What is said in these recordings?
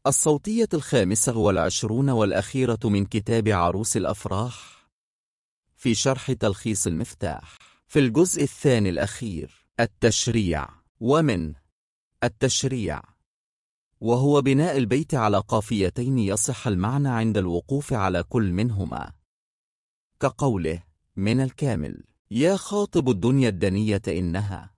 الصوتية 25 والأخيرة من كتاب عروس الأفراح في شرح تلخيص المفتاح في الجزء الثاني الأخير. التشريع. ومن التشريع وهو بناء البيت على قافيتين يصح المعنى عند الوقوف على كل منهما، كقوله من الكامل يا خاطب الدنيا الدنية إنها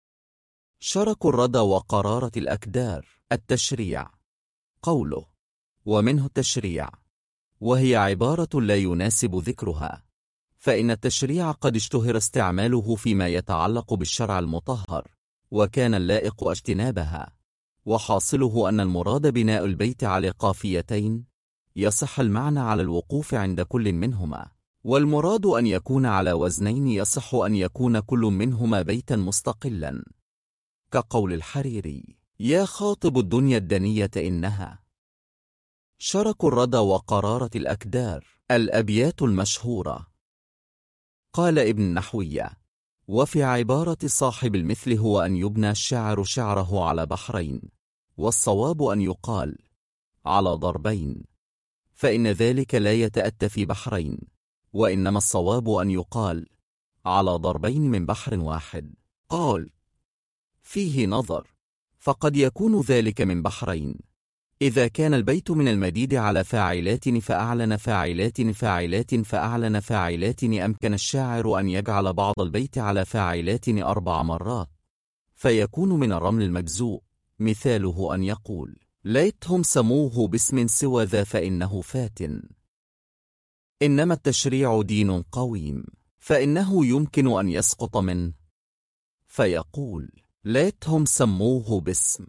شرك الردى وقرارة الأكدار. التشريع قوله ومنه التشريع، وهي عبارة لا يناسب ذكرها، فإن التشريع قد اشتهر استعماله فيما يتعلق بالشرع المطهر، وكان اللائق اجتنابها، وحاصله أن المراد بناء البيت على قافيتين يصح المعنى على الوقوف عند كل منهما، والمراد أن يكون على وزنين يصح أن يكون كل منهما بيتا مستقلا، كقول الحريري يا خاطب الدنيا الدنية إنها شرك الردى وقرارة الأكدار. الأبيات المشهورة. قال ابن نحوية: وفي عبارة صاحب المثل هو أن يبنى الشاعر شعره على بحرين، والصواب أن يقال على ضربين، فإن ذلك لا يتأتى في بحرين، وإنما الصواب أن يقال على ضربين من بحر واحد. قال فيه نظر، فقد يكون ذلك من بحرين إذا كان البيت من المديد على فاعلات فأعلن فاعلات فاعلات فأعلن فاعلات، أمكن الشاعر أن يجعل بعض البيت على فاعلات 4 مرات فيكون من الرمل المجزوء، مثاله أن يقول ليتهم سموه باسم سوى ذا فإنه فاتن. إنما التشريع دين قويم، فإنه يمكن أن يسقط منه فيقول ليتهم سموه باسم.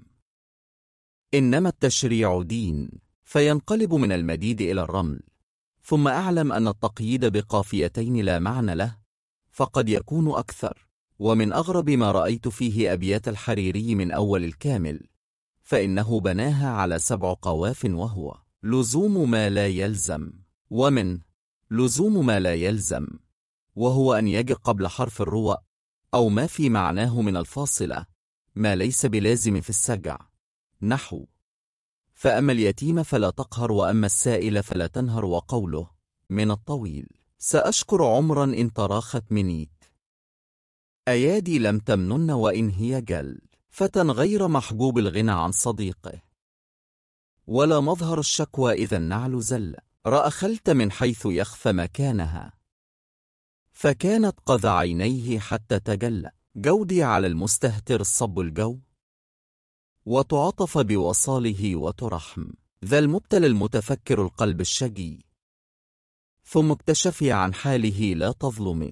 إنما التشريع دين، فينقلب من المديد إلى الرمل. ثم أعلم أن التقييد بقافيتين لا معنى له، فقد يكون أكثر. ومن أغرب ما رأيت فيه أبيات الحريري من أول الكامل، فإنه بناها على 7 قواف، وهو لزوم ما لا يلزم، ومن لزوم ما لا يلزم، وهو أن يجي قبل حرف الرواء أو ما في معناه من الفاصلة ما ليس بلازم في السجع، نحو فأما اليتيم فلا تقهر وأما السائل فلا تنهر، وقوله من الطويل سأشكر عمرا إن تراخت منيت، أيادي لم تمنن وإن هي جل، فتى غير محجوب الغنى عن صديقه، ولا مظهر الشكوى إذا النعل زل، رأخلت من حيث يخفى مكانها، فكانت قذ عينيه حتى تجلى، جودي على المستهتر الصب الجو، وتعطف بوصاله وترحم، ذا المبتلى المتفكر القلب الشجي، ثم اكتشفي عن حاله لا تظلمي.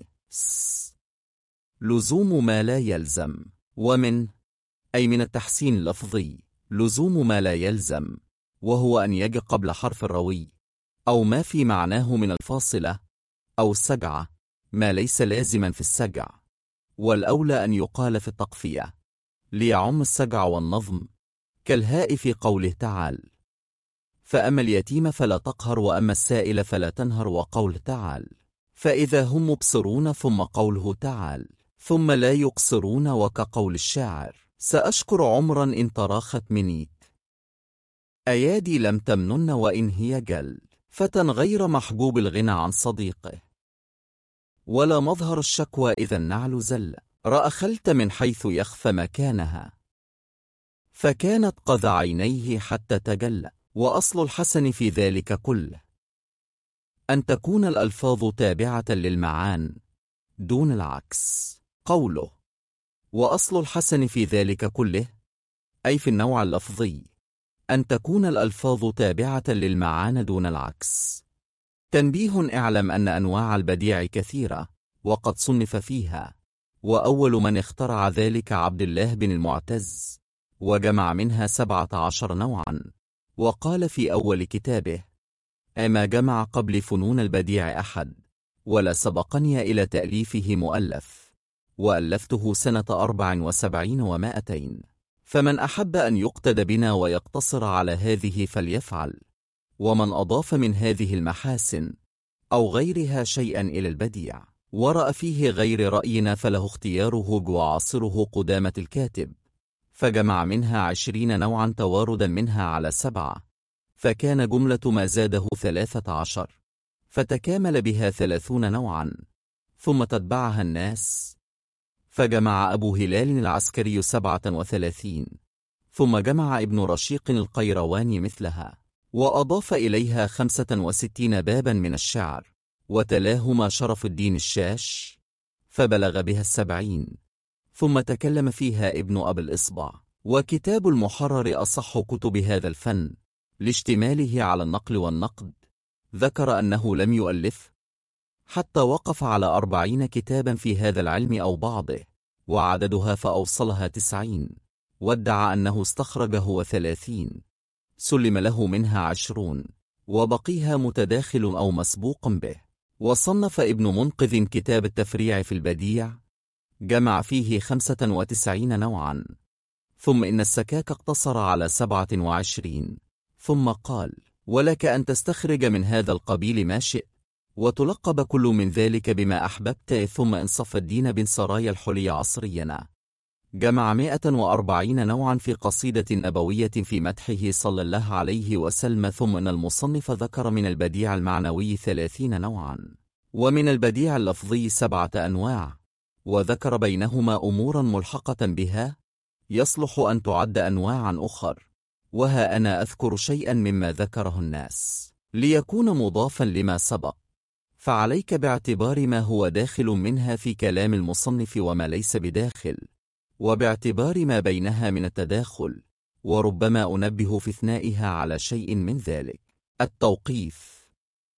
لزوم ما لا يلزم. ومن أي من التحسين اللفظي لزوم ما لا يلزم، وهو أن يجي قبل حرف الروي أو ما في معناه من الفاصلة أو السجعة ما ليس لازما في السجع، والأولى أن يقال في التقفية ليعم السجع والنظم، كالهاء في قوله تعال فأما اليتيم فلا تقهر وأما السائل فلا تنهر، وقول تعال فإذا هم مبصرون، ثم قوله تعال ثم لا يقصرون، وكقول الشاعر سأشكر عمرا إن تراخت منيت، أيادي لم تمنن وإن هي جل، فتى غير محجوب الغنى عن صديقه، ولا مظهر الشكوى إذا النعل زل، رأخلت من حيث يخفى مكانها، فكانت قذ عينيه حتى تجلى. وأصل الحسن في ذلك كله أن تكون الألفاظ تابعة للمعان دون العكس. قوله وأصل الحسن في ذلك كله أي في النوع اللفظي أن تكون الألفاظ تابعة للمعان دون العكس. تنبيه: اعلم أن أنواع البديع كثيرة وقد صنف فيها، وأول من اخترع ذلك عبد الله بن المعتز، وجمع منها 17 نوعا، وقال في أول كتابه أما جمع قبل فنون البديع أحد، ولا سبقني إلى تأليفه مؤلف، وألفته سنة 74 و200، فمن أحب أن يقتد بنا ويقتصر على هذه فليفعل، ومن أضاف من هذه المحاسن أو غيرها شيئا إلى البديع ورأى فيه غير رأينا فله اختياره وعاصره قدامة الكاتب، فجمع منها 20 نوعا تواردا منها على 7، فكان جملة ما زاده 13، فتكامل بها 30 نوعا، ثم تتبعها الناس، فجمع أبو هلال العسكري 37، ثم جمع ابن رشيق القيرواني مثلها، وأضاف إليها 65 بابا من الشعر، وتلاهما شرف الدين الشاش، فبلغ بها 70، ثم تكلم فيها ابن أبي الإصبع. وكتاب المحرر أصح كتب هذا الفن لاشتماله على النقل والنقد. ذكر أنه لم يؤلف حتى وقف على 40 كتابا في هذا العلم أو بعضه، وعددها فأوصلها 90، وادعى أنه استخرج هو 30، سلم له منها 20، وبقيها متداخل أو مسبوق به. وصنف ابن منقذ كتاب التفريع في البديع، جمع فيه 95 نوعا، ثم إن السكاك اقتصر على 27، ثم قال: ولك أن تستخرج من هذا القبيل ما شئت، وتلقب كل من ذلك بما أحببت. ثم إن صف الدين بن سرايا الحلي عصرينا جمع 140 نوعا في قصيدة نبوية في مدحه صلى الله عليه وسلم. ثم إن المصنف ذكر من البديع المعنوي 30 نوعا، ومن البديع اللفظي 7 أنواع، وذكر بينهما أمورا ملحقة بها يصلح أن تعد أنواعا أخر. وها أنا أذكر شيئا مما ذكره الناس ليكون مضافا لما سبق، فعليك باعتبار ما هو داخل منها في كلام المصنف وما ليس بداخل، وباعتبار ما بينها من التداخل، وربما أنبه في اثنائها على شيء من ذلك. التوقيف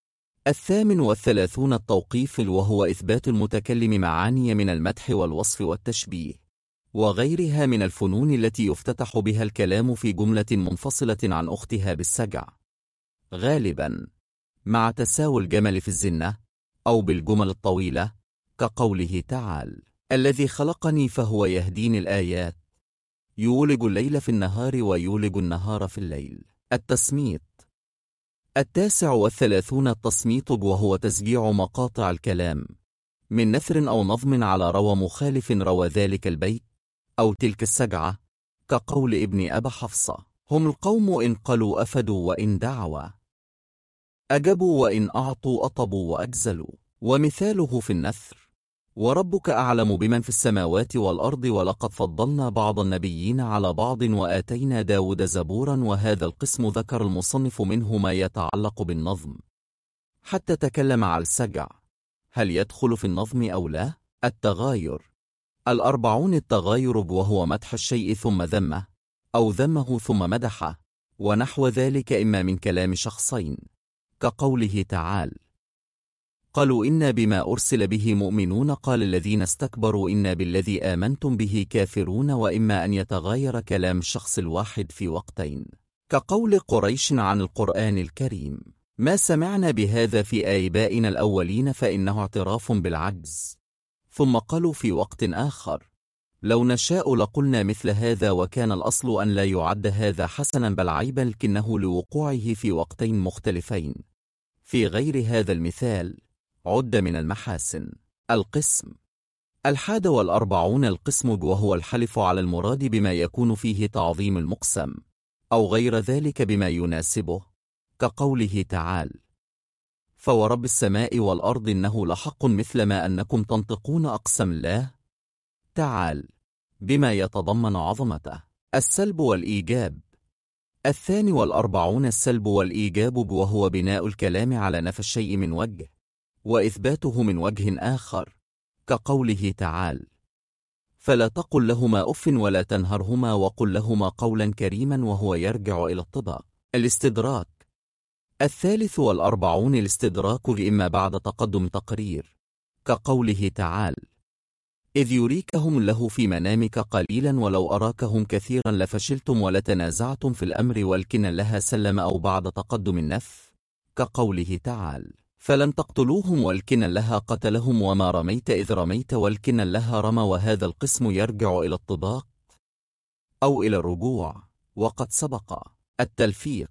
38 التوقيف، وهو إثبات المتكلم معاني من المدح والوصف والتشبيه وغيرها من الفنون التي يفتتح بها الكلام في جملة منفصلة عن أختها بالسجع، غالبا مع تساوي الجمل في الزنة، أو بالجمل الطويلة كقوله تعالى: الذي خلقني فهو يهديني. الآيات: يولج الليل في النهار ويولج النهار في الليل. التسميط 39 التصميط، وهو تسجيع مقاطع الكلام من نثر أو نظم على روى مخالف روى ذلك البيت أو تلك السجعة، كقول ابن أبا حفصة: هم القوم إن قلوا أفدوا وإن دعوا أجبوا وإن أعطوا أطبوا وأجزلوا. ومثاله في النثر: وربك أعلم بمن في السماوات والأرض ولقد فضلنا بعض النبيين على بعض وآتينا داود زبورا. وهذا القسم ذكر المصنف منه ما يتعلق بالنظم، حتى تكلم على السجع هل يدخل في النظم أو لا. التغاير 40 التغاير، وهو مدح الشيء ثم ذمه، أو ذمه ثم مدحه، ونحو ذلك، إما من كلام شخصين كقوله تعالى: قالوا إنا بما أرسل به مؤمنون قال الذين استكبروا إنا بالذي آمنتم به كافرون. وإما أن يتغاير كلام الشخص الواحد في وقتين، كقول قريش عن القرآن الكريم: ما سمعنا بهذا في آبائنا الأولين، فإنه اعتراف بالعجز. ثم قالوا في وقت آخر: لو نشاء لقلنا مثل هذا، وكان الأصل أن لا يعد هذا حسنا بل عيبا، لكنه لوقوعه في وقتين مختلفين. في غير هذا المثال عد من المحاسن. القسم 41 القسم، وهو الحلف على المراد بما يكون فيه تعظيم المقسم، أو غير ذلك بما يناسبه، كقوله تعالى: فورب السماء والأرض إنه لحق مثل ما أنكم تنطقون. أقسم الله تعالى بما يتضمن عظمته. السلب والإيجاب 42 السلب والإيجاب، وهو بناء الكلام على نفي الشيء من وجه وإثباته من وجه آخر، كقوله تعالى: فلا تقل لهما أف ولا تنهرهما وقل لهما قولا كريما، وهو يرجع إلى الطباق. الاستدراك 43 الاستدراك، إما بعد تقدم تقرير، كقوله تعالى: إذ يريكهم له في منامك قليلا ولو أراكهم كثيرا لفشلتم ولتنازعتم في الأمر ولكن لها سلم، أو بعد تقدم النف، كقوله تعالى: فلم تقتلوهم ولكن لها قتلهم وما رميت إذ رميت ولكن لها رمى. وهذا القسم يرجع إلى الطباق أو إلى الرجوع، وقد سبق. التلفيق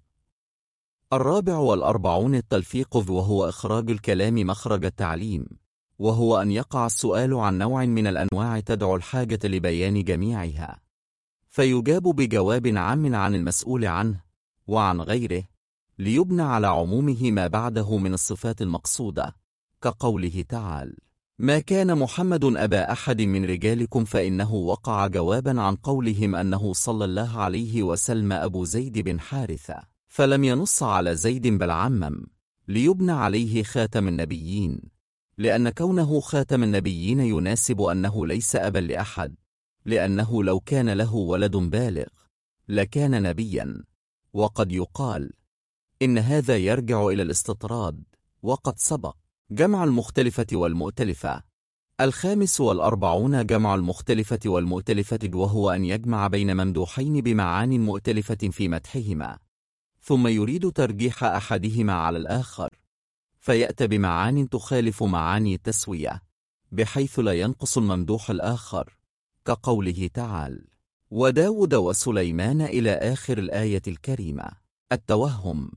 44 التلفيق، وهو إخراج الكلام مخرج التعليم، وهو أن يقع السؤال عن نوع من الأنواع تدعو الحاجة لبيان جميعها، فيجاب بجواب عام عن المسؤول عنه وعن غيره، ليبنى على عمومه ما بعده من الصفات المقصودة، كقوله تعالى: ما كان محمد أبا أحد من رجالكم، فإنه وقع جوابا عن قولهم أنه صلى الله عليه وسلم أبو زيد بن حارثة، فلم ينص على زيد بل عمم، ليبنى عليه خاتم النبيين، لأن كونه خاتم النبيين يناسب أنه ليس أبا لأحد، لأنه لو كان له ولد بالغ لكان نبيا. وقد يقال إن هذا يرجع إلى الاستطراد، وقد سبق جمع المختلفة والمؤتلفة. 45 جمع المختلفة والمؤتلفة، وهو أن يجمع بين ممدوحين بمعان مؤتلفة في مدحهما، ثم يريد ترجيح أحدهما على الآخر، فيأتي بمعان تخالف معاني التسوية، بحيث لا ينقص الممدوح الآخر، كقوله تعالى: وداود وسليمان إلى آخر الآية الكريمة. التوهم.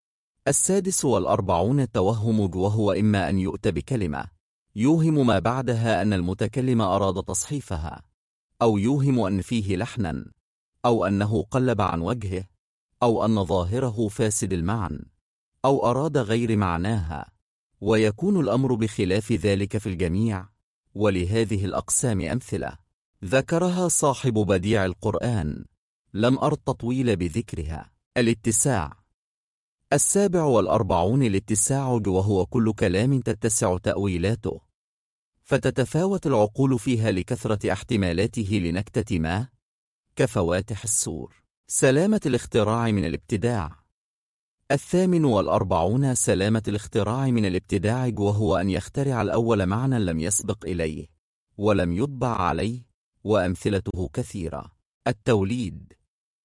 46 التوهم، وهو إما أن يؤتى بكلمة يوهم ما بعدها أن المتكلم أراد تصحيفها، أو يوهم أن فيه لحنا، أو أنه قلب عن وجهه، أو أن ظاهره فاسد المعنى، أو أراد غير معناها، ويكون الأمر بخلاف ذلك في الجميع. ولهذه الأقسام أمثلة ذكرها صاحب بديع القرآن، لم أر التطويل بذكرها. الاتساع. 47 الاتساع، وهو كل كلام تتسع تأويلاته، فتتفاوت العقول فيها لكثرة احتمالاته لنكتة ما، كفواتح السور. سلامة الاختراع من الابتداع. 48 سلامة الاختراع من الابتداع، وهو أن يخترع الأول معنى لم يسبق إليه ولم يطبع عليه، وأمثلته كثيرة. التوليد.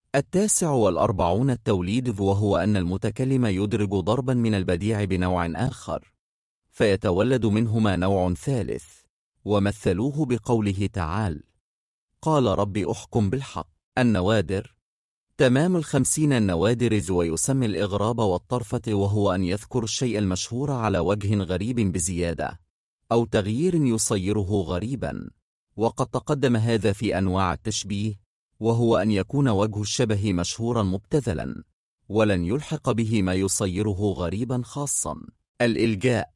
49 التوليد، وهو أن المتكلم يدرج ضربا من البديع بنوع آخر، فيتولد منهما نوع ثالث، ومثلوه بقوله تعالى: قال رب أحكم بالحق. النوادر. تمام 50 النوادر، ويسمى الإغراب والطرفة، وهو أن يذكر الشيء المشهور على وجه غريب بزيادة أو تغيير يصيره غريبا، وقد تقدم هذا في أنواع التشبيه، وهو أن يكون وجه الشبه مشهورا مبتذلا ولن يلحق به ما يصيره غريبا خاصا. الإلجاء.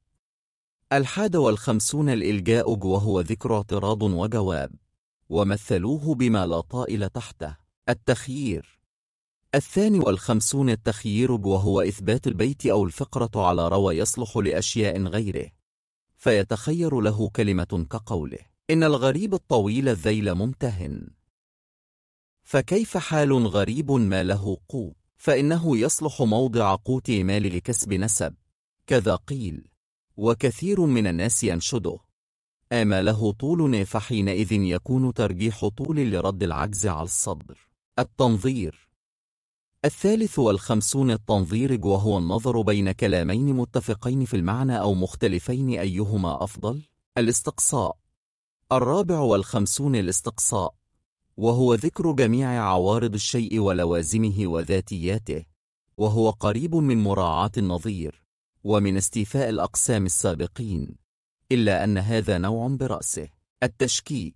51 الإلجاء، وهو ذكر اعتراض وجواب، ومثلوه بما لا طائل تحته. التخيير. 52 التخيير، وهو إثبات البيت أو الفقرة على روى يصلح لأشياء غيره، فيتخير له كلمة كقوله: إن الغريب الطويل الذيل ممتهن، فكيف حال غريب ما له قوت، فإنه يصلح موضع قوت مال لكسب نسب، كذا قيل. وكثير من الناس ينشده: آما له طول، فحينئذ يكون ترجيح طول لرد العجز على الصدر. التنظير. 53 التنظير، وهو النظر بين كلامين متفقين في المعنى أو مختلفين أيهما أفضل. الاستقصاء. 54 الاستقصاء، وهو ذكر جميع عوارض الشيء ولوازمه وذاتياته، وهو قريب من مراعاة النظير ومن استيفاء الأقسام السابقين، إلا أن هذا نوع برأسه. التشكيك.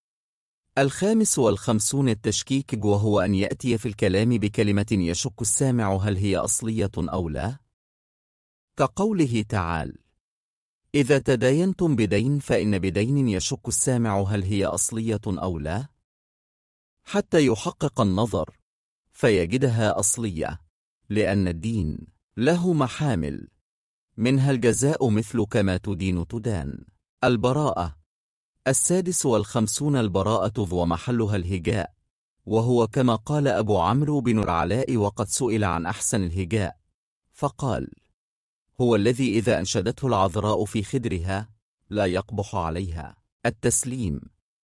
55 التشكيك، وهو أن يأتي في الكلام بكلمة يشك السامع هل هي أصلية أو لا، كقوله تعالى: إذا تداينتم بدين فإن بدين يشك السامع هل هي أصلية أو لا، حتى يحقق النظر فيجدها أصلية، لأن الدين له محامل، منها الجزاء مثل كما تدين تدان. البراءة. 56 البراءة، ومحلها الهجاء، وهو كما قال أبو عمرو بن العلاء، وقد سئل عن أحسن الهجاء فقال: هو الذي إذا أنشدته العذراء في خدرها لا يقبح عليها. التسليم.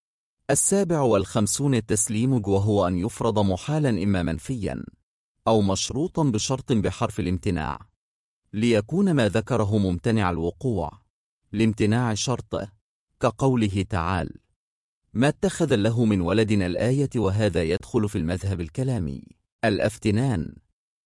57 التسليم، وهو أن يفرض محالا إما منفيا أو مشروطا بشرط بحرف الامتناع، ليكون ما ذكره ممتنع الوقوع لامتناع شرطه، كقوله تعالى: ما اتخذ له من ولد الآية، وهذا يدخل في المذهب الكلامي. الافتنان.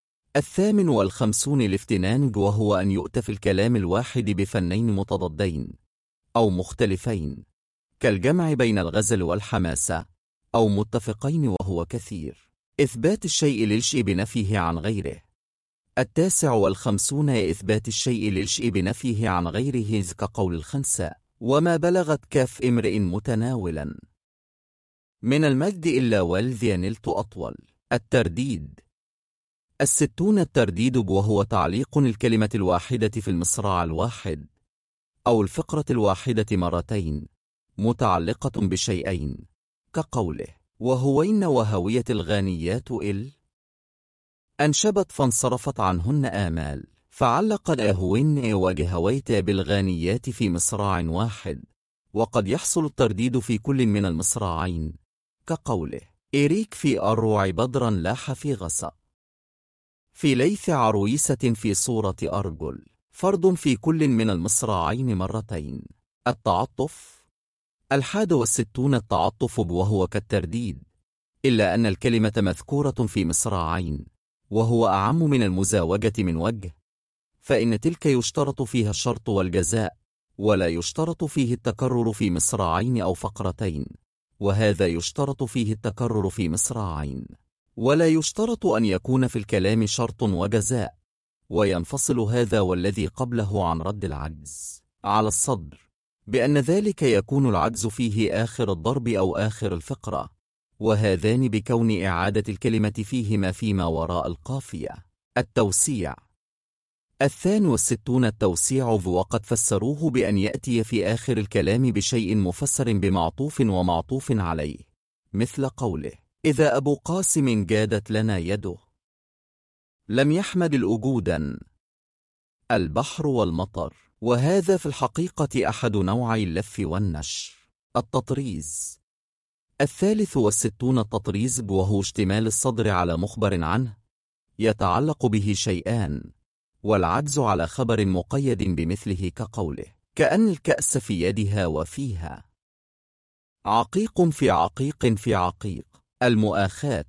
58 الافتنان، وهو أن يؤتى في الكلام الواحد بفنين متضادين أو مختلفين، كالجمع بين الغزل والحماسة، أو متفقين وهو كثير. إثبات الشيء للشيء بنفيه عن غيره. 59 إثبات الشيء للشيء بنفيه عن غيره كقول الخنساء: وما بلغت كاف امرئ متناولا من المجد إلا والذي نلت أطول. الترديد. 60 الترديد وهو تعليق الكلمة الواحدة في المصراع الواحد أو الفقرة الواحدة مرتين متعلقة بشيئين، كقوله: وهوين وهوية الغانيات أنشبت فانصرفت عنهن آمال، فعلق الأهوين وجهويت بالغانيات في مصراع واحد. وقد يحصل الترديد في كل من المصراعين، كقوله: إريك في أروع بدرا لاح في غسق، في ليث عرويسة في صورة أرجل، فرد في كل من المصراعين مرتين. التعطف. 61 التعطف وهو كالترديد، إلا أن الكلمة مذكورة في مصراعين، وهو أعم من المزاوجة من وجه، فإن تلك يشترط فيها الشرط والجزاء، ولا يشترط فيه التكرر في مصراعين أو فقرتين، وهذا يشترط فيه التكرر في مصراعين. ولا يشترط أن يكون في الكلام شرط وجزاء، وينفصل هذا والذي قبله عن رد العجز على الصدر، بأن ذلك يكون العجز فيه آخر الضرب أو آخر الفقرة، وهذان بكون إعادة الكلمة فيهما فيما وراء القافية. التوسيع. 62 التوسيع وقد فسروه بأن يأتي في آخر الكلام بشيء مفسر بمعطوف ومعطوف عليه، مثل قوله: إذا أبو قاسم جادت لنا يده لم يحمد الأجودا البحر والمطر. وهذا في الحقيقة أحد نوعي اللف والنشر. التطريز. 63 التطريز وهو اشتمال الصدر على مخبر عنه يتعلق به شيئان، والعجز على خبر مقيد بمثله، كقوله: كأن الكأس في يدها وفيها عقيق في عقيق في عقيق. المؤاخاة.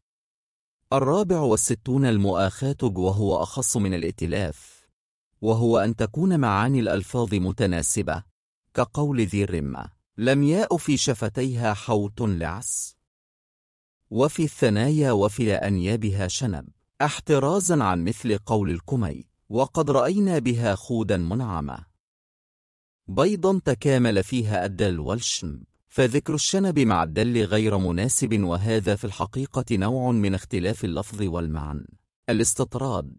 64 المؤاخاة وهو أخص من الائتلاف، وهو أن تكون معاني الألفاظ متناسبة، كقول ذي الرمة: لم ياء في شفتيها حوت لعس، وفي الثنايا وفي أنيابها شنب، احترازا عن مثل قول الكمي: وقد رأينا بها خودا منعمة، بيضا تكامل فيها الدل والشنب. فذكر الشنب مع الدل غير مناسب، وهذا في الحقيقة نوع من اختلاف اللفظ والمعنى. الاستطراد.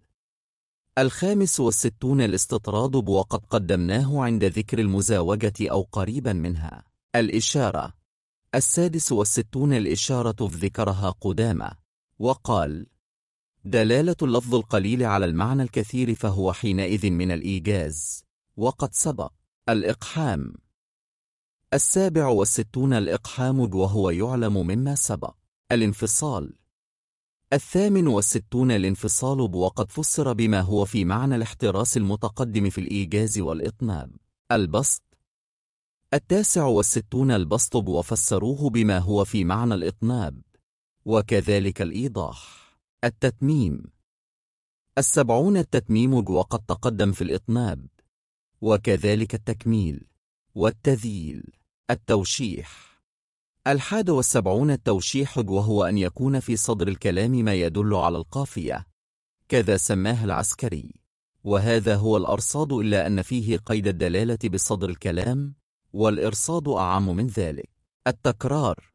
65 الاستطراد وقد قدمناه عند ذكر المزاوجة أو قريبا منها. الإشارة. 66 الإشارة ذكرها قدامى وقال: دلالة اللفظ القليل على المعنى الكثير، فهو حينئذ من الإيجاز، وقد سبق. الإقحام. 67 الإقحام وهو يعلم مما سبق. الانفصال. 68 الانفصال وقد فسر بما هو في معنى الاحتراس المتقدم في الإيجاز والإطناب. البسط. 69 البسط وفسروه بما هو في معنى الإطناب، وكذلك الإيضاح. التتميم. 70 التتميم وقد تقدم في الإطناب، وكذلك التكميل والتذييل. التوشيح. 71 التوشيح وهو أن يكون في صدر الكلام ما يدل على القافية، كذا سماه العسكري، وهذا هو الأرصاد، إلا أن فيه قيد الدلالة بصدر الكلام، والإرصاد أعم من ذلك. التكرار.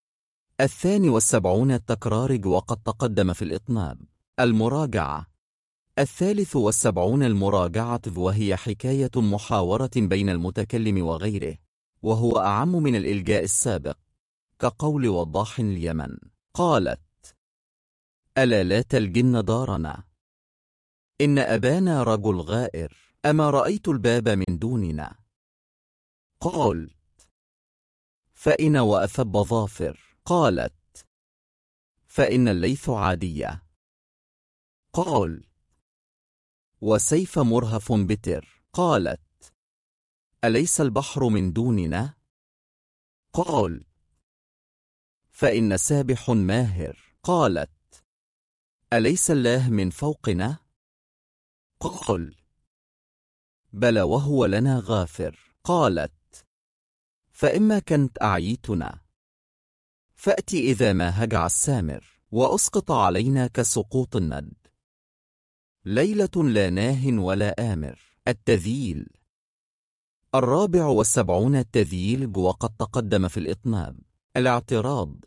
72 التكرار وقد تقدم في الإطناب. المراجعة. 73 المراجعة وهي حكاية محاورة بين المتكلم وغيره، وهو أعم من الإلجاء السابق، كقول وضاح اليمن: قالت: ألا لا تلجن دارنا، إن أبانا رجل غائر، أما رأيت الباب من دوننا. قالت: فإن وأثب ظافر. قالت: فإن الليث عادية. قال: وسيف مرهف بتر. قالت: أليس البحر من دوننا؟ قال: فإن سابح ماهر. قالت: أليس الله من فوقنا؟ قال: بلى وهو لنا غافر. قالت: فإما كنت أعيتنا فأتي إذا ما هجع السامر، وأسقط علينا كسقوط الند. ليلة لا ناه ولا آمر. التذييل. 74 التذييل وقد تقدم في الإطناب. الاعتراض.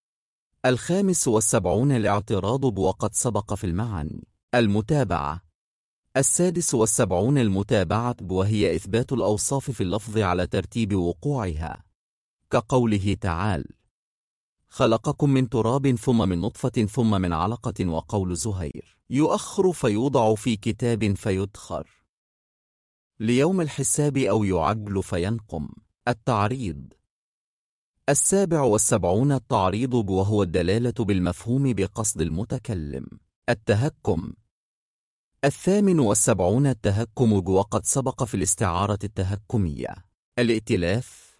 75 الاعتراض وقد سبق في المعاني. المتابعة. 76 المتابعة وهي إثبات الأوصاف في اللفظ على ترتيب وقوعها، كقوله تعالى: خلقكم من تراب ثم من نطفة ثم من علقة. وقول زهير: يؤخر فيوضع في كتاب فيدخر ليوم الحساب أو يعجل فينقم. التعريض. 77 التعريض وهو الدلالة بالمفهوم بقصد المتكلم. التهكم. 78 التهكم وقد سبق في الاستعارة التهكمية. الائتلاف.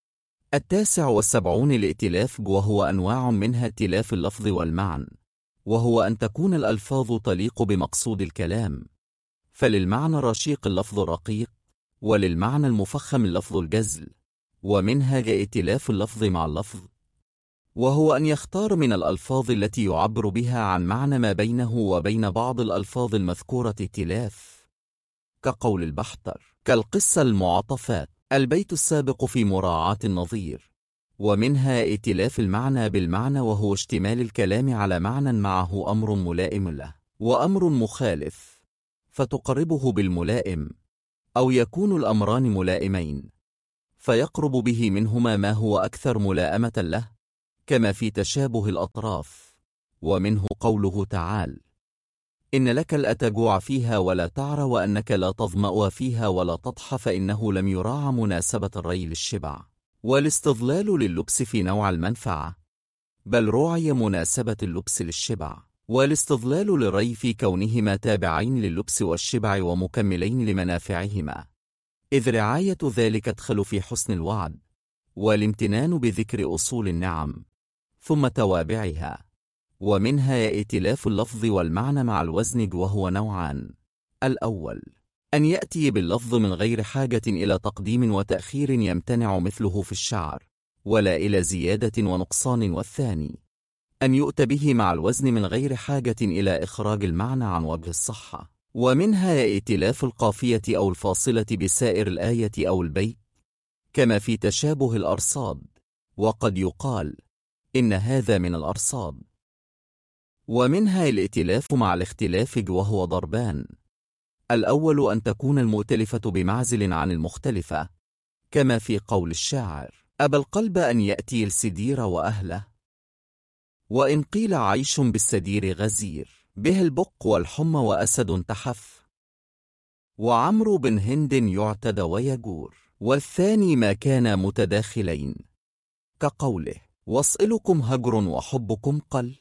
79 الائتلاف وهو أنواع منها ائتلاف اللفظ والمعنى، وهو أن تكون الألفاظ تليق بمقصود الكلام، فللمعنى رشيق اللفظ رقيق، وللمعنى المفخم اللفظ الجزل، ومنها ائتلاف اللفظ مع اللفظ، وهو أن يختار من الألفاظ التي يعبر بها عن معنى ما بينه وبين بعض الألفاظ المذكورة ائتلاف، كقول البحتر: كالقصة المعطفات. البيت السابق في مراعاة النظير. ومنها ائتلاف المعنى بالمعنى، وهو اشتمال الكلام على معنى معه أمر ملائم له وأمر مخالف، فتقربه بالملائم، أو يكون الأمران ملائمين فيقرب به منهما ما هو أكثر ملائمة له، كما في تشابه الأطراف. ومنه قوله تعالى: إن لك الأتجوع فيها ولا تعرى، وأنك لا تظمأ فيها ولا تضحى، فإنه لم يراعى مناسبة الري للشبع والاستظلال لللبس في نوع المنفعة، بل رعي مناسبة اللبس للشبع والاستظلال للري في كونهما تابعين لللبس والشبع ومكملين لمنافعهما، إذ رعاية ذلك تدخل في حسن الوعد والامتنان بذكر أصول النعم ثم توابعها. ومنها ائتلاف اللفظ والمعنى مع الوزن، وهو نوعان: الأول أن يأتي باللفظ من غير حاجة إلى تقديم وتأخير يمتنع مثله في الشعر، ولا إلى زيادة ونقصان. والثاني أن يؤتى به مع الوزن من غير حاجة إلى إخراج المعنى عن وجه الصحة. ومنها ائتلاف القافية أو الفاصلة بسائر الآية أو البيت، كما في تشابه الأرصاد، وقد يقال إن هذا من الأرصاد. ومنها الائتلاف مع الاختلاف، وهو ضربان: الأول أن تكون المؤتلفة بمعزل عن المختلفة، كما في قول الشاعر: أبى القلب أن يأتي السدير وأهله. وإن قيل عيش بالسدير غزير، به البق والحمى وأسد تحف، وعمرو بن هند يعتدى ويجور. والثاني ما كان متداخلين، كقوله: وصئلكم هجر وحبكم قل،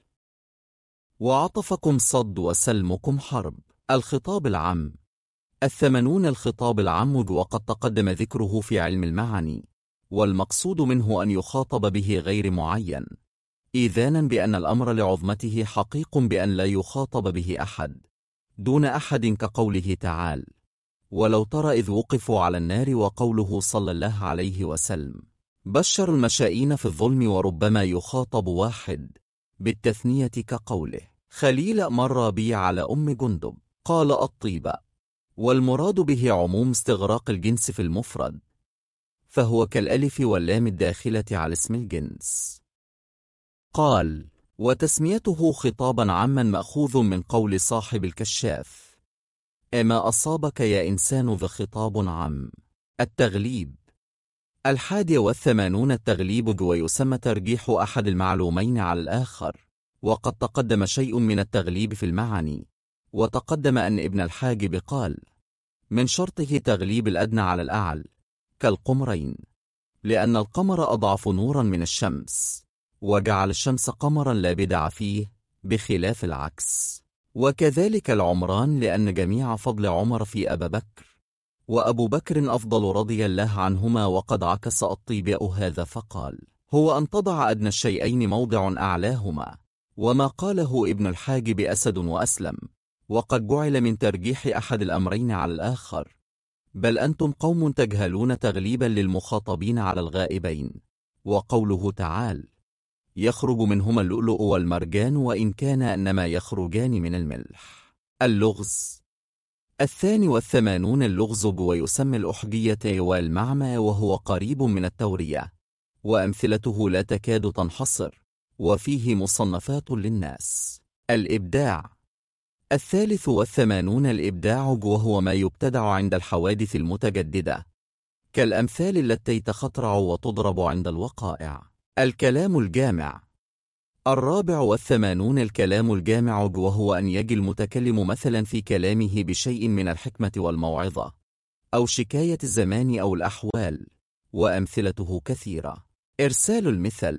وعطفكم صد وسلمكم حرب. الخطاب العام. 80 الخطاب العام وقد تقدم ذكره في علم المعاني، والمقصود منه أن يخاطب به غير معين، إيذانا بأن الأمر لعظمته حقيق بأن لا يخاطب به أحد دون أحد، كقوله تعالى: ولو ترى إذ وقفوا على النار. وقوله صلى الله عليه وسلم: بشر المشائين في الظلم. وربما يخاطب واحد بالتثنية، كقوله: خليل مر بي على أم جندب، قال الطيبة. والمراد به عموم استغراق الجنس في المفرد، فهو كالألف واللام الداخلة على اسم الجنس. قال: وتسميته خطابا عاما مأخوذ من قول صاحب الكشاف: أما أصابك يا إنسان ذا خطاب عام. التغليب. 81 التغليب، ويسمى ترجيح أحد المعلومين على الآخر، وقد تقدم شيء من التغليب في المعاني. وتقدم أن ابن الحاجب قال: من شرطه تغليب الأدنى على الأعلى، كالقمرين، لأن القمر أضعف نورا من الشمس، وجعل الشمس قمرا لا بدع فيه، بخلاف العكس. وكذلك العمران، لأن جميع فضل عمر في أبا بكر، وأبو بكر أفضل رضي الله عنهما. وقد عكس الطيباء هذا فقال: هو أن تضع أدنى الشيئين موضع أعلاهما. وما قاله ابن الحاجب أسد وأسلم، وقد جعل من ترجيح أحد الأمرين على الآخر. بل أنتم قوم تجهلون تغليبا للمخاطبين على الغائبين. وقوله تعالى: يخرج منهما اللؤلؤ والمرجان، وإن كان إنما يخرجان من الملح. اللغز 82 اللغز ويسمى الأحجية والمعمى، وهو قريب من التورية، وأمثلته لا تكاد تنحصر، وفيه مصنفات للناس. الإبداع 83 الإبداع وهو ما يبتدع عند الحوادث المتجددة، كالأمثال التي تخترع وتضرب عند الوقائع. الكلام الجامع 84 الكلام الجامع وهو أن يجي المتكلم مثلا في كلامه بشيء من الحكمة والموعظة، أو شكاية الزمان أو الأحوال، وأمثلته كثيرة. إرسال المثل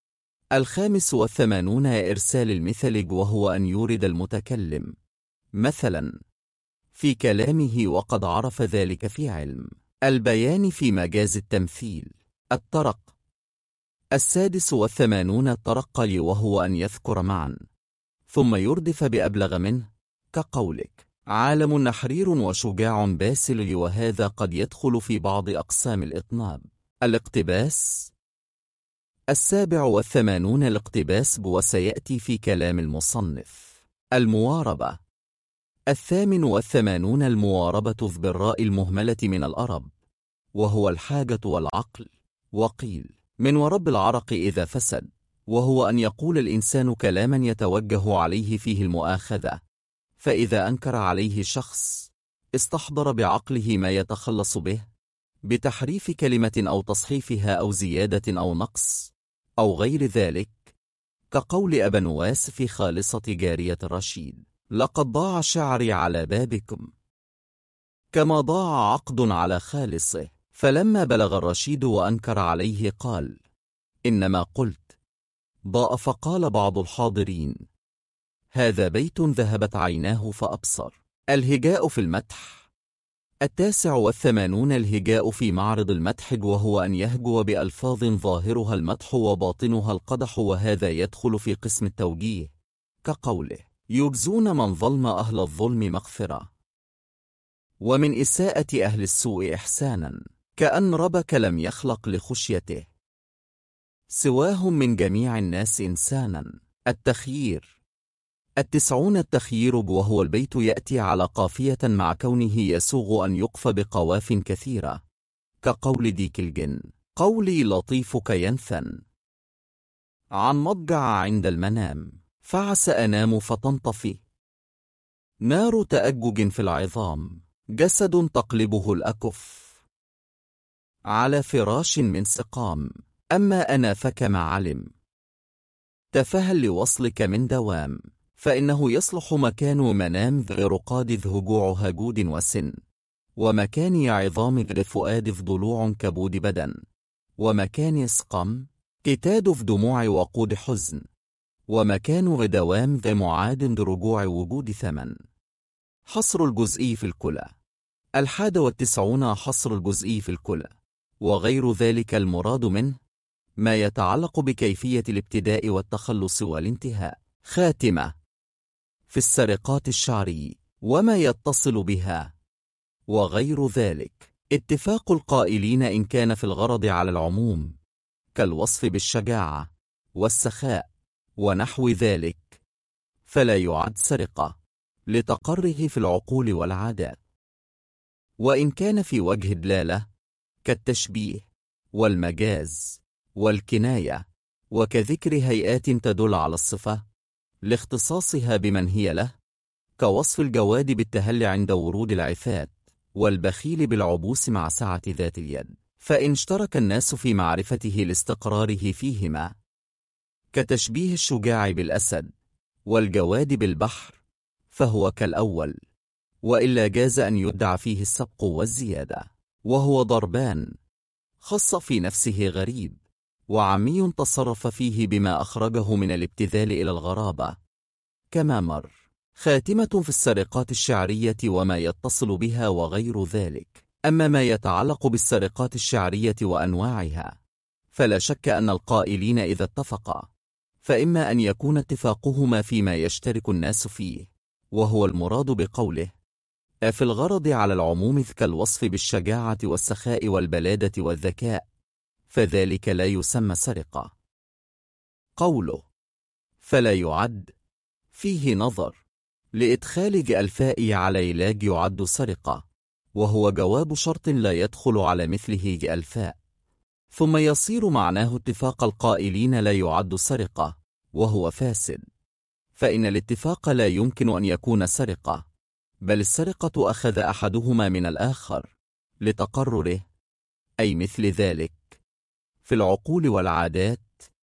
85 إرسال المثل وهو أن يورد المتكلم مثلا في كلامه وقد عرف ذلك في علم. البيان في مجاز التمثيل. الطرق 86 الترقل وهو أن يذكر معا ثم يردف بأبلغ منه، كقولك عالم نحرير وشجاع باسل، وهذا قد يدخل في بعض أقسام الإطناب. الاقتباس 87 الاقتباس وسيأتي في كلام المصنف. المواربة 88 المواربة بالراء المهملة من الأرب، وهو الحاجة والعقل. وقيل من ورب العرق إذا فسد، وهو أن يقول الإنسان كلاما يتوجه عليه فيه المؤاخذة، فإذا أنكر عليه شخص استحضر بعقله ما يتخلص به بتحريف كلمة أو تصحيفها أو زيادة أو نقص أو غير ذلك، كقول أبا نواس في خالصة جارية الرشيد: لقد ضاع شعري على بابكم، كما ضاع عقد على خالصه. فلما بلغ الرشيد وأنكر عليه قال: إنما قلت ضاء. فقال بعض الحاضرين: هذا بيت ذهبت عيناه فأبصر. الهجاء في المدح 89 الهجاء في معرض المدح وهو أن يهجو بألفاظ ظاهرها المدح وباطنها القدح، وهذا يدخل في قسم التوجيه، كقوله: يجزون من ظلم أهل الظلم مغفرة، ومن إساءة أهل السوء إحسانا، كأن ربك لم يخلق لخشيته سواهم من جميع الناس إنسانا. التخيير 90 التخيير وهو البيت يأتي على قافية مع كونه يسوغ أن يقف بقواف كثيرة، كقول ديك الجن: قولي لطيفك ينثن عن مضجع عند المنام، فعسى أنام فتنطفي نار تأجج في العظام، جسد تقلبه الأكف على فراش من سقام، أما أنا فكما علم تفهل لوصلك من دوام، فإنه يصلح مكان منام ذي رقاد ذ هجوع هجود وسن، ومكان عظام ذ فؤاد ذ ضلوع كبود بدن، ومكان سقم كتاد ذ دموع وقود حزن، ومكان غدوام ذ معاد ذ رجوع وجود ثمن. حصر الجزئي في الكلى 91 حصر الجزئي في الكلى وغير ذلك المراد منه ما يتعلق بكيفية الابتداء والتخلص والانتهاء. خاتمة في السرقات الشعري وما يتصل بها وغير ذلك. اتفاق القائلين إن كان في الغرض على العموم، كالوصف بالشجاعة والسخاء ونحو ذلك، فلا يعد سرقة لتقره في العقول والعادات. وإن كان في وجه دلالة، كالتشبيه والمجاز والكناية، وكذكر هيئات تدل على الصفة لاختصاصها بمن هي له، كوصف الجواد بالتهل عند ورود العفات، والبخيل بالعبوس مع سعة ذات اليد، فإن اشترك الناس في معرفته لاستقراره فيهما، كتشبيه الشجاع بالأسد والجواد بالبحر، فهو كالأول، وإلا جاز أن يدعى فيه السبق والزيادة. وهو ضربان: خص في نفسه غريب، وعمي تصرف فيه بما أخرجه من الابتذال إلى الغرابة، كما مر. خاتمة في السرقات الشعرية وما يتصل بها وغير ذلك. أما ما يتعلق بالسرقات الشعرية وأنواعها، فلا شك أن القائلين إذا اتفقا، فإما أن يكون اتفاقهما فيما يشترك الناس فيه، وهو المراد بقوله في الغرض على العموم، كالوصف بالشجاعة والسخاء والبلادة والذكاء، فذلك لا يسمى سرقة. قوله فلا يعد فيه نظر، لإدخال الفاء على لاج يعد سرقة، وهو جواب شرط لا يدخل على مثله الفاء، ثم يصير معناه اتفاق القائلين لا يعد سرقة، وهو فاسد، فإن الاتفاق لا يمكن أن يكون سرقة، بل السرقة أخذ أحدهما من الآخر لتقرره، أي مثل ذلك في العقول والعادات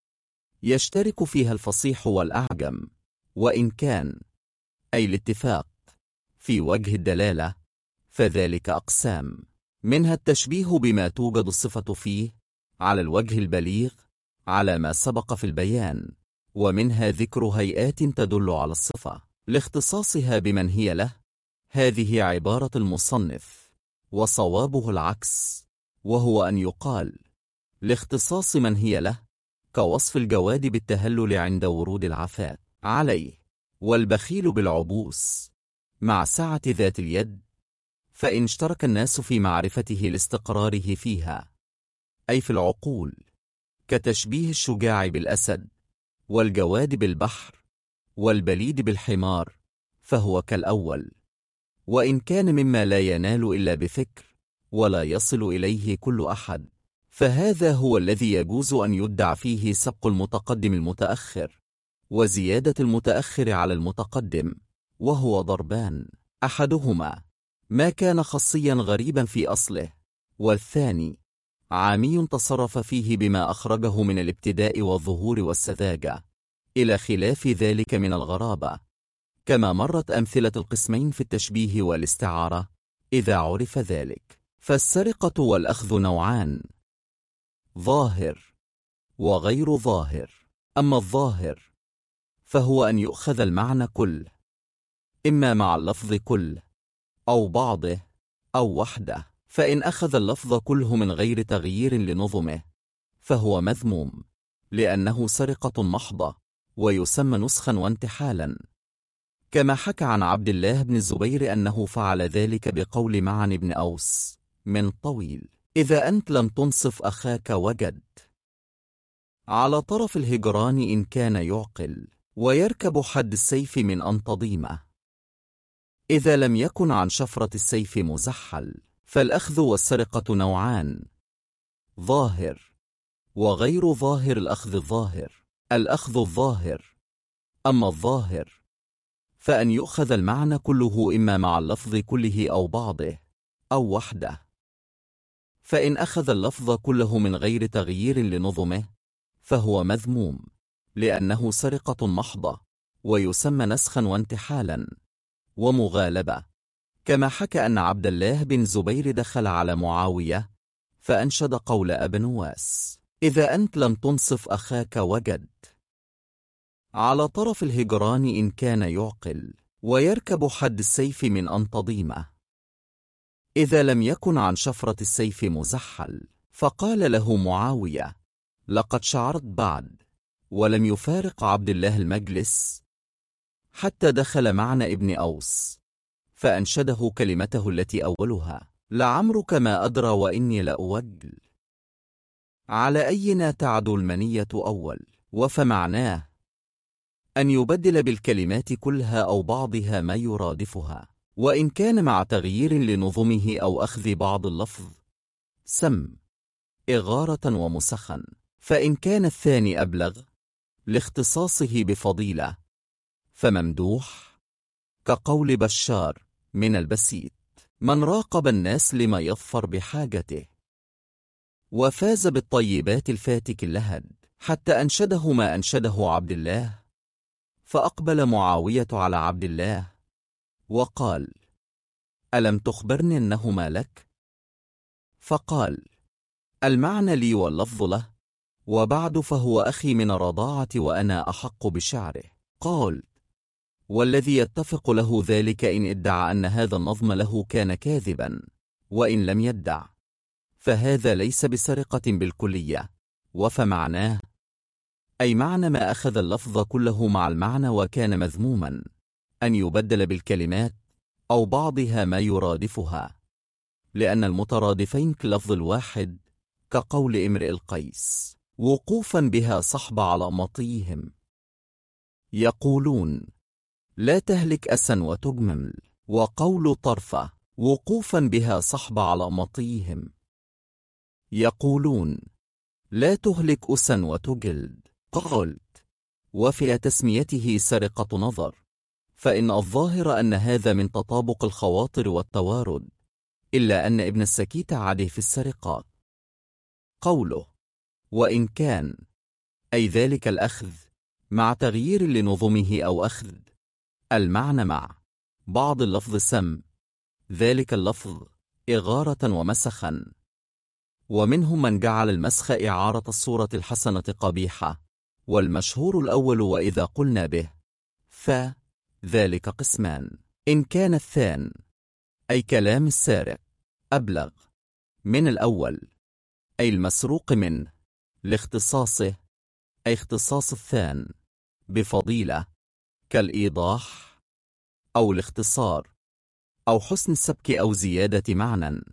يشترك فيها الفصيح والأعجم، وإن كان أي الاتفاق في وجه الدلالة فذلك أقسام، منها التشبيه بما توجد الصفة فيه على الوجه البليغ على ما سبق في البيان، ومنها ذكر هيئات تدل على الصفة لاختصاصها بمن هي له. هذه عبارة المصنف، وصوابه العكس، وهو أن يقال لاختصاص من هي له، كوصف الجواد بالتهلل عند ورود العفاف عليه، والبخيل بالعبوس مع سعة ذات اليد، فإن اشترك الناس في معرفته لاستقراره فيها، أي في العقول، كتشبيه الشجاع بالأسد، والجواد بالبحر، والبليد بالحمار، فهو كالأول، وإن كان مما لا ينال إلا بفكر ولا يصل إليه كل أحد، فهذا هو الذي يجوز أن يدع فيه سبق المتقدم المتأخر، وزيادة المتأخر على المتقدم، وهو ضربان: أحدهما ما كان خصيا غريبا في أصله، والثاني عامي تصرف فيه بما أخرجه من الابتداء والظهور والسذاجة، إلى خلاف ذلك من الغرابة، كما مرت أمثلة القسمين في التشبيه والاستعارة إذا عرف ذلك. فالسرقة والأخذ نوعان: ظاهر وغير ظاهر. أما الظاهر فهو أن يؤخذ المعنى كل، إما مع اللفظ كل أو بعضه أو وحده، فإن أخذ اللفظ كله من غير تغيير لنظمه فهو مذموم، لأنه سرقة محضة، ويسمى نسخا وانتحالا، كما حكى عن عبد الله بن الزبير أنه فعل ذلك بقول معن بن أوس من طويل: إذا أنت لم تنصف أخاك وجد على طرف الهجران إن كان يعقل، ويركب حد السيف من أن تضيمه، إذا لم يكن عن شفرة السيف مزحل. فالأخذ والسرقة نوعان: ظاهر وغير ظاهر. الأخذ الظاهر الأخذ الظاهر. أما الظاهر فأن يؤخذ المعنى كله إما مع اللفظ كله أو بعضه أو وحده، فإن أخذ اللفظ كله من غير تغيير لنظمه فهو مذموم، لأنه سرقة محضة، ويسمى نسخا وانتحالا ومغالبة، كما حكى أن عبد الله بن زبير دخل على معاوية فأنشد قول أبي نواس: إذا أنت لم تنصف أخاك وجد على طرف الهجران إن كان يعقل، ويركب حد السيف من أن تضيمه، إذا لم يكن عن شفرة السيف مزحل. فقال له معاوية: لقد شعرت بعد، ولم يفارق عبد الله المجلس حتى دخل معنى ابن أوس فأنشده كلمته التي أولها: لعمرك ما أدرى وإني لأوجل على أينا تعدو المنية أول. وفمعناه أن يبدل بالكلمات كلها أو بعضها ما يرادفها، وإن كان مع تغيير لنظمه أو أخذ بعض اللفظ سم إغارة ومسخن. فإن كان الثاني أبلغ لاختصاصه بفضيلة فممدوح، كقول بشار من البسيط: من راقب الناس لما يظفر بحاجته، وفاز بالطيبات الفاتك اللهد، حتى أنشده ما أنشده عبد الله. فأقبل معاوية على عبد الله وقال: ألم تخبرني أنهما لك؟ فقال: المعنى لي واللفظ له، وبعد فهو أخي من الرضاعة وأنا أحق بشعره. قال: والذي يتفق له ذلك إن ادعى أن هذا النظم له كان كاذبا، وإن لم يدع فهذا ليس بسرقة بالكلية. وفمعناه أي معنى ما أخذ اللفظ كله مع المعنى وكان مذموما أن يبدل بالكلمات أو بعضها ما يرادفها، لأن المترادفين كاللفظ الواحد، كقول امرئ القيس: وقوفا بها صحب على مطيهم يقولون لا تهلك أسا وتجمل. وقول طرفة وقوفا بها صحب على مطيهم. يقولون لا تهلك أسا وتجلد. قلت وفي تسميته سرقة نظر، فإن الظاهر أن هذا من تطابق الخواطر والتوارد، إلا أن ابن السكيت عادي في السرقات. قوله وإن كان، أي ذلك الأخذ مع تغيير لنظمه أو أخذ المعنى مع بعض اللفظ سم ذلك اللفظ إغارة ومسخا. ومنهم من جعل المسخ إعارة الصورة الحسنة قبيحة، والمشهور الأول وإذا قلنا به فذلك قسمان. إن كان الثان أي كلام السارق أبلغ من الأول أي المسروق منه لاختصاصه، أي اختصاص الثان بفضيلة كالإيضاح أو الاختصار أو حسن السبك أو زيادة معنى.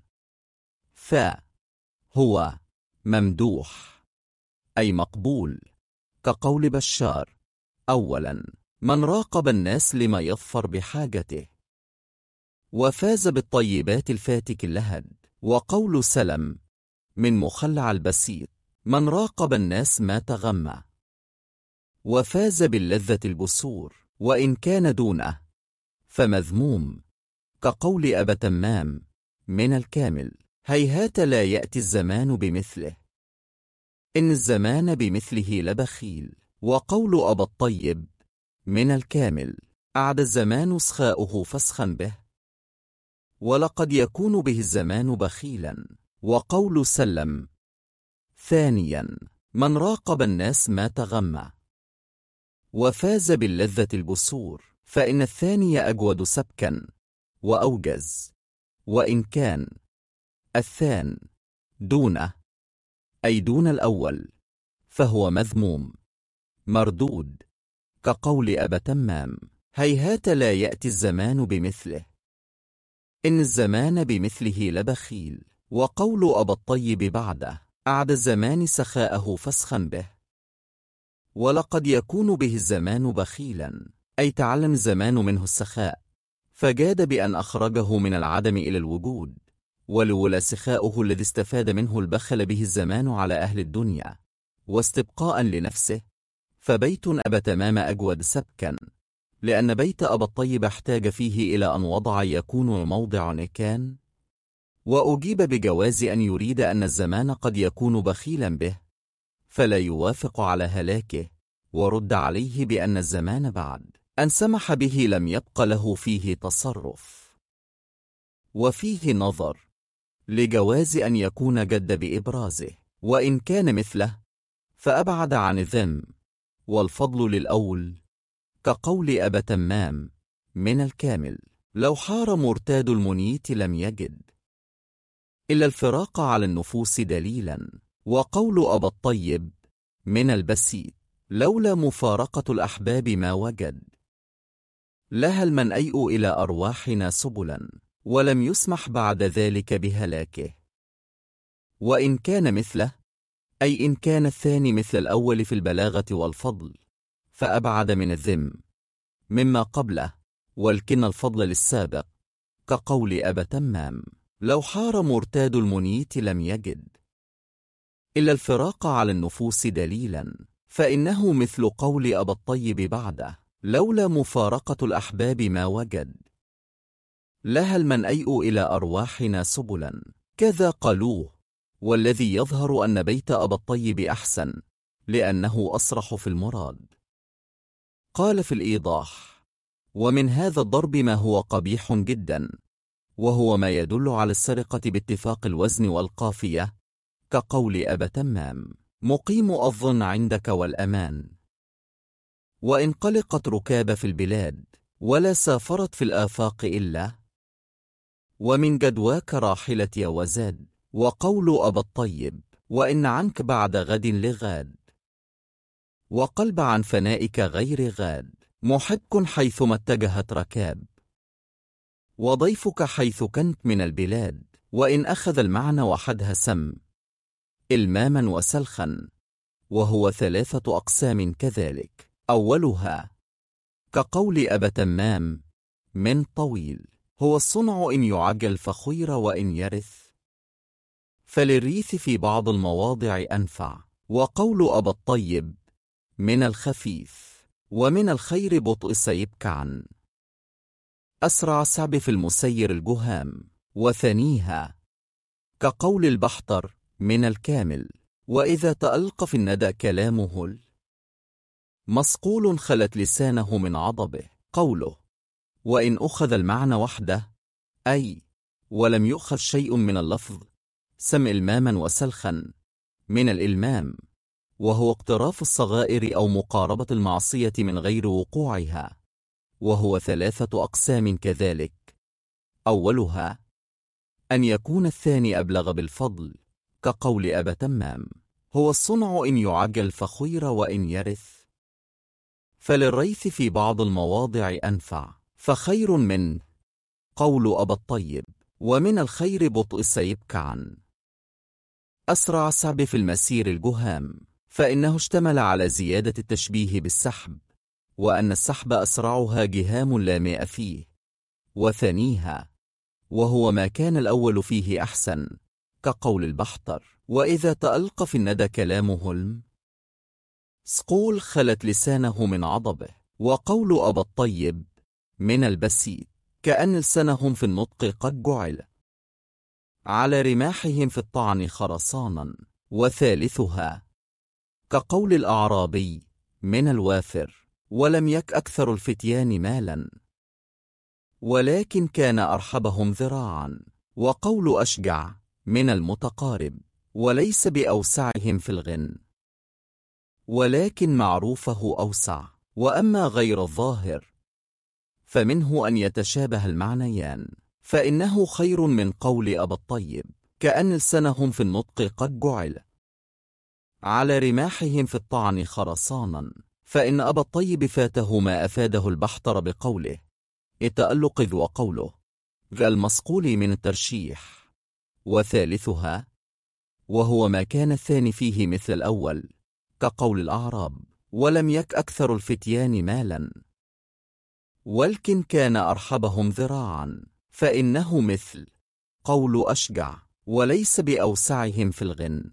هو ممدوح أي مقبول، كقول بشار أولا من راقب الناس لما يظفر بحاجته وفاز بالطيبات الفاتك اللهد. وقول سلم من مخلع البسيط من راقب الناس ما تغمى وفاز باللذة البسور. وإن كان دونه فمذموم، كقول أبا تمام من الكامل هيهات لا يأتي الزمان بمثله، إن الزمان بمثله لبخيل. وقول أبا الطيب من الكامل أعد الزمان سخاؤه فسخا به، ولقد يكون به الزمان بخيلا. وقول سلم ثانيا من راقب الناس ما تغمى وفاز باللذة البسور، فإن الثاني أجود سبكا وأوجز. وإن كان الثان دونه أي دون الأول فهو مذموم مردود، كقول أبا تمام هيهات لا يأتي الزمان بمثله، إن الزمان بمثله لبخيل. وقول أبا الطيب بعده أعد الزمان سخاءه فسخا به، ولقد يكون به الزمان بخيلا، أي تعلم الزمان منه السخاء فجاد بأن أخرجه من العدم إلى الوجود، ولولا سخاؤه الذي استفاد منه البخل به الزمان على أهل الدنيا واستبقاء لنفسه. فبيت أبا تمام أجود سبكا، لأن بيت أبا الطيب احتاج فيه إلى أن وضع يكون موضع نكان. وأجيب بجواز أن يريد أن الزمان قد يكون بخيلا به فلا يوافق على هلاكه، ورد عليه بأن الزمان بعد أن سمح به لم يبق له فيه تصرف. وفيه نظر لجواز أن يكون جد بإبرازه، وإن كان مثله فأبعد عن الذم والفضل للأول، كقول أبا تمام من الكامل لو حار مرتاد المنيت لم يجد إلا الفراق على النفوس دليلا. وقول أبا الطيب من البسيط لولا مفارقة الأحباب ما وجد لها المنأيء إلى أرواحنا سبلا، ولم يسمح بعد ذلك بهلاكه. وإن كان مثله أي إن كان الثاني مثل الأول في البلاغة والفضل فأبعد من الذم مما قبله، ولكن الفضل للسابق، كقول أبا تمام لو حار مرتاد المنيت لم يجد إلا الفراق على النفوس دليلا، فإنه مثل قول أبا الطيب بعده لولا مفارقة الأحباب ما وجد لها المنأيء إلى أرواحنا سبلا. كذا قالوه، والذي يظهر أن بيت أبا الطيب أحسن لأنه أصرح في المراد. قال في الإيضاح ومن هذا الضرب ما هو قبيح جدا، وهو ما يدل على السرقة باتفاق الوزن والقافية، كقول أبا تمام مقيم الظن عندك والأمان. وإن قلقت ركاب في البلاد ولا سافرت في الآفاق إلا ومن جدواك راحلتي وزاد. وقول أبا الطيب وإن عنك بعد غد لغاد، وقلب عن فنائك غير غاد، محبك حيثما اتجهت ركاب، وضيفك حيث كنت من البلاد. وإن أخذ المعنى وحدها سم إلماما وسلخا، وهو 3 أقسام كذلك. أولها كقول أبا تمام من طويل هو الصنع إن يعجل فخير وإن يرث، فللريث في بعض المواضع أنفع. وقول أبا الطيب من الخفيف ومن الخير بطء سيبكعن، أسرع السعب في المسير الجهام. وثنيها كقول البحتر من الكامل وإذا تألق في الندى كلامه مسقول خلت لسانه من عضبه. قوله وإن أخذ المعنى وحده، أي ولم يؤخذ شيء من اللفظ، سم إلماما وسلخا من الإلمام، وهو اقتراف الصغائر أو مقاربة المعصية من غير وقوعها، وهو 3 أقسام كذلك. أولها أن يكون الثاني أبلغ بالفضل، كقول أبا تمام هو الصنع إن يعجل فخير وإن يرث، فللريث في بعض المواضع أنفع، فخير من. قول أبا الطيب ومن الخير بطء سيبكعن، أسرع السعب في المسير الجهام، فإنه اشتمل على زيادة التشبيه بالسحب، وأن السحب أسرعها جهام لا ماء فيه. وثنيها وهو ما كان الأول فيه أحسن، كقول البحتر وإذا تألق في الندى كلامه سقول خلت لسانه من عضبه. وقول أبا الطيب من البسيط كأن لسانهم في النطق قد جعل على رماحهم في الطعن خرصانا. وثالثها كقول الأعرابي من الوافر ولم يك أكثر الفتيان مالا ولكن كان أرحبهم ذراعا. وقول أشجع من المتقارب وليس بأوسعهم في الغن ولكن معروفه أوسع. وأما غير الظاهر فمنه أن يتشابه المعنيان، فإنه خير من قول أبا الطيب كأن لسانهم في النطق قد جعل على رماحهم في الطعن خرصانا، فإن أبا الطيب فاته ما أفاده البحتر بقوله التألق ذو وقوله ذا المصقول من الترشيح. وثالثها وهو ما كان الثاني فيه مثل الأول، كقول الأعراب ولم يك أكثر الفتيان مالا ولكن كان أرحبهم ذراعا، فإنه مثل قول أشجع وليس بأوسعهم في الغن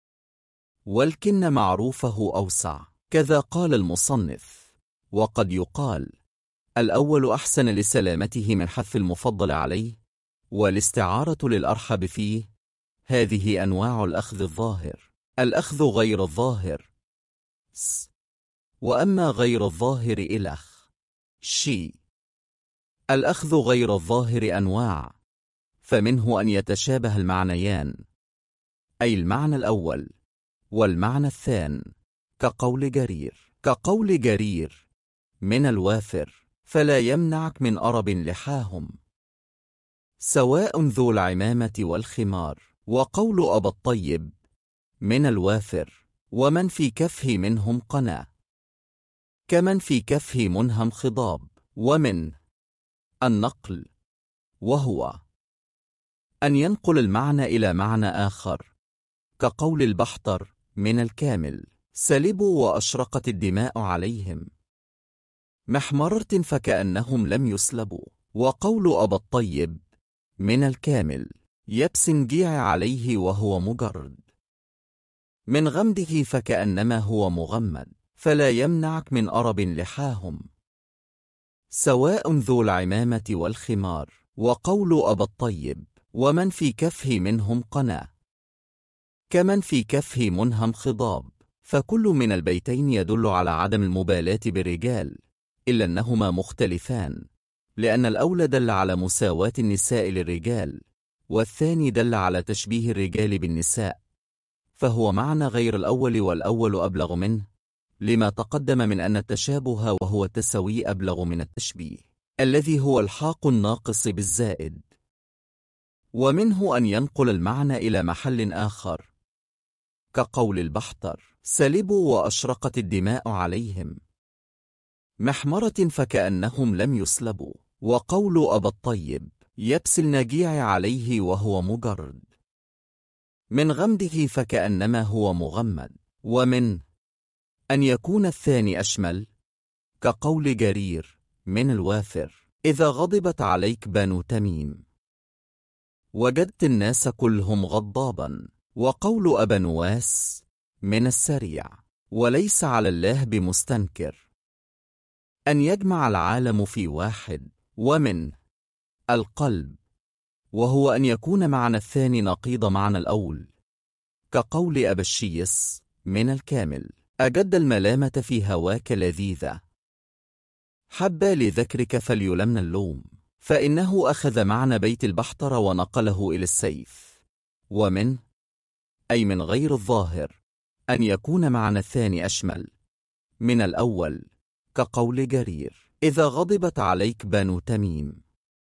ولكن معروفه أوسع. كذا قال المصنف. وقد يقال الأول أحسن لسلامته من حث المفضل عليه، والاستعارة للأرحب فيه. هذه أنواع الأخذ الظاهر. الأخذ غير الظاهر وأما غير الظاهر إلخ شي. الأخذ غير الظاهر أنواع، فمنه أن يتشابه المعنيان، أي المعنى الأول والمعنى الثاني، كقول جرير من الوافر فلا يمنعك من أرب لحاهم، سواء ذو العمامة والخمار. وقول أبا الطيب من الوافر ومن في كفه منهم قنا، كمن في كفه منهم خضاب. ومن النقل وهو أن ينقل المعنى إلى معنى آخر، كقول البحتر من الكامل سلبوا وأشرقت الدماء عليهم محمرة فكأنهم لم يسلبوا. وقول أبا الطيب من الكامل يبس جيع عليه وهو مجرد من غمده فكأنما هو مغمد، فلا يمنعك من أرب لحاهم، سواء ذو العمامة والخمار. وقول أبا الطيب ومن في كفه منهم قنا، كمن في كفه منهم خضاب. فكل من البيتين يدل على عدم المبالاة بالرجال، إلا أنهما مختلفان، لأن الأول دل على مساواة النساء للرجال، والثاني دل على تشبيه الرجال بالنساء، فهو معنى غير الأول، والأول أبلغ منه، لما تقدم من أن التشابه وهو التساوي أبلغ من التشبيه الذي هو الحاق الناقص بالزائد. ومنه أن ينقل المعنى إلى محل آخر، كقول البحتر سلبوا وأشرقت الدماء عليهم محمرة فكأنهم لم يسلبوا. وقول أبا الطيب يبس النجيع عليه وهو مجرد من غمده فكأنما هو مغمد. ومن أن يكون الثاني أشمل، كقول جرير من الواثر: إذا غضبت عليك بنو تميم وجدت الناس كلهم غضابا. وقول أبا نواس من السريع: وليس على الله بمستنكر أن يجمع العالم في واحد. ومن القلب، وهو أن يكون معنى الثاني نقيض معنى الأول، كقول أبا الشيس من الكامل: أجد الملامة في هواك لذيذة، حبى لذكرك فليلمن اللوم، فإنه أخذ معنى بيت البحتر ونقله إلى السيف. ومن أي من غير الظاهر أن يكون معنى الثاني أشمل من الأول، كقول جرير: إذا غضبت عليك بنو تميم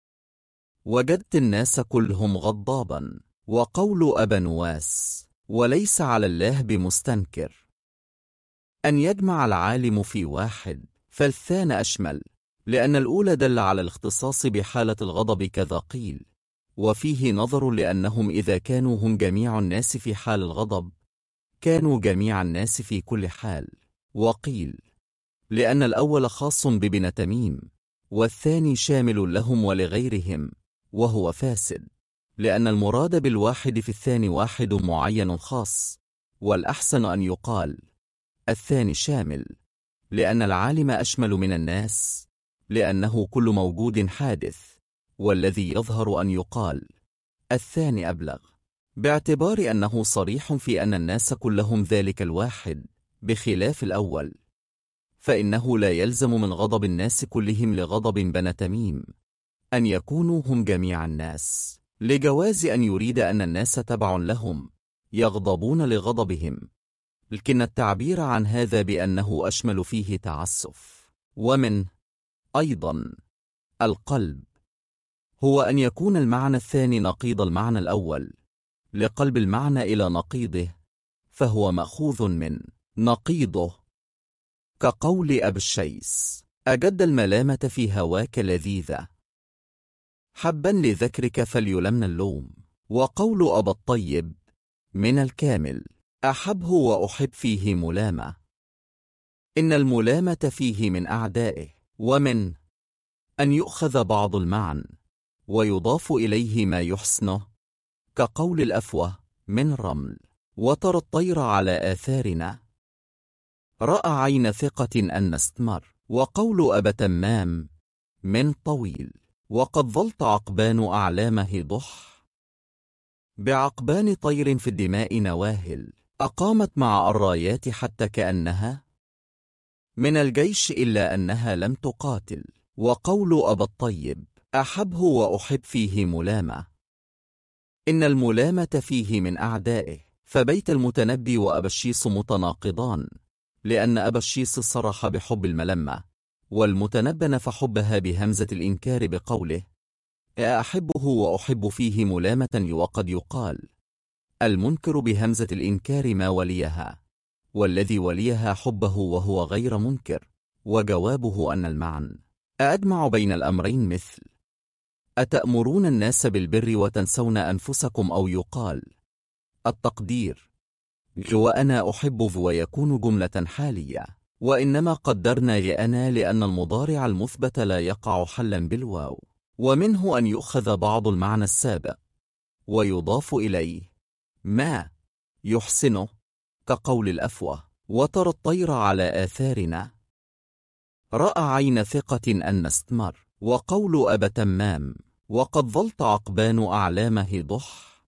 وجدت الناس كلهم غضابا. وقول أبا نواس: وليس على الله بمستنكر أن يجمع العالم في واحد، فالثاني أشمل، لأن الأولى دل على الاختصاص بحالة الغضب كذا قيل. وفيه نظر، لأنهم إذا كانوا هم جميع الناس في حال الغضب كانوا جميع الناس في كل حال. وقيل لأن الأول خاص ببني تميم والثاني شامل لهم ولغيرهم، وهو فاسد، لأن المراد بالواحد في الثاني واحد معين خاص، والأحسن أن يقال الثاني شامل، لأن العالم أشمل من الناس، لأنه كل موجود حادث، والذي يظهر أن يقال الثاني أبلغ، باعتبار أنه صريح في أن الناس كلهم ذلك الواحد، بخلاف الأول، فإنه لا يلزم من غضب الناس كلهم لغضب بني تميم أن يكونوا هم جميع الناس، لجواز أن يريد أن الناس تبع لهم يغضبون لغضبهم، لكن التعبير عن هذا بأنه أشمل فيه تعسف. ومن أيضا القلب، هو أن يكون المعنى الثاني نقيض المعنى الأول، لقلب المعنى إلى نقيضه، فهو مأخوذ من نقيضه، كقول أبي الشيس: أجد الملامة في هواك لذيذة، حبا لذكرك فليلمن اللوم. وقول أبا الطيب من الكامل: أحبه وأحب فيه ملامة، إن الملامة فيه من أعدائه. ومن أن يؤخذ بعض المعنى ويضاف إليه ما يحسنه، كقول الأفوه من رمل: وترى الطير على آثارنا، رأى عين ثقة أن استمر. وقول أبا تمام من طويل: وقد ظلت عقبان أعلامه ضح، بعقبان طير في الدماء نواهل، أقامت مع الرايات حتى كأنها من الجيش إلا أنها لم تقاتل. وقول أبا الطيب: أحبه وأحب فيه ملامة، إن الملامة فيه من أعدائه. فبيت المتنبي وأبا الشيس متناقضان، لأن أبا الشيس صرح بحب الملمة، والمتنبي نفى حبها بهمزة الإنكار بقوله: أحبه وأحب فيه ملامة. وقد يقال المنكر بهمزة الإنكار ما وليها، والذي وليها حبه وهو غير منكر. وجوابه أن المعنى أجمع بين الأمرين، مثل: أتأمرون الناس بالبر وتنسون أنفسكم، أو يقال التقدير وأنا أحب ويكون جملة حالية، وإنما قدرنا أنا لأن المضارع المثبت لا يقع حلا بالواو. ومنه أن يؤخذ بعض المعنى السابق ويضاف إليه ما يحسنه، كقول الأفوه: وترى الطير على آثارنا، رأى عين ثقة أن استمر. وقول أبا تمام: وقد ظلت عقبان أعلامه ضح،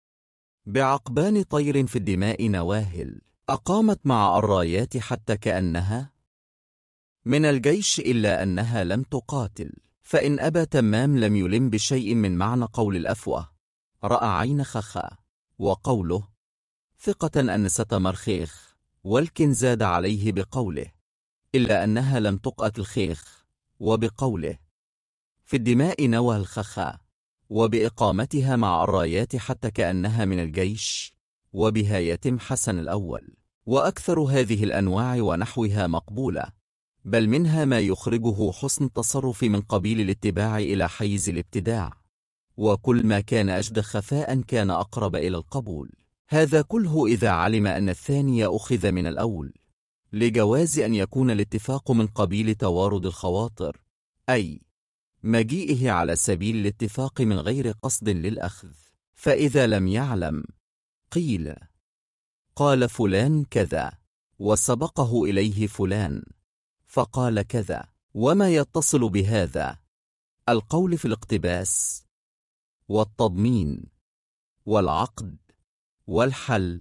بعقبان طير في الدماء نواهل، أقامت مع الرايات حتى كأنها من الجيش إلا أنها لم تقاتل. فإن أبا تمام لم يلم بشيء من معنى قول الأفوه رأى عين خخا، وقوله ثقة أنست مرخيخ، ولكن زاد عليه بقوله إلا أنها لم تقأت الخيخ، وبقوله في الدماء نوى الخخا، وبإقامتها مع الرايات حتى كأنها من الجيش، وبها يتم حسن الأول. وأكثر هذه الأنواع ونحوها مقبولة، بل منها ما يخرجه حسن التصرف من قبيل الاتباع إلى حيز الابتداع، وكل ما كان أجد خفاء كان أقرب إلى القبول. هذا كله إذا علم أن الثاني أخذ من الأول، لجواز أن يكون الاتفاق من قبيل توارد الخواطر، أي مجيئه على سبيل الاتفاق من غير قصد للأخذ. فإذا لم يعلم قيل: قال فلان كذا وسبقه إليه فلان فقال كذا. وما يتصل بهذا القول في الاقتباس والتضمين والعقد والحل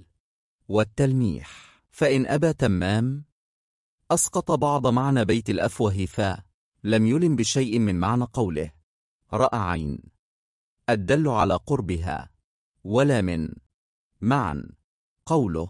والتلميح. فإن أبى تمام أسقط بعض معنى بيت الأفوه لم يلم بشيء من معنى قوله رأى عين الدل على قربها، ولا من معا قوله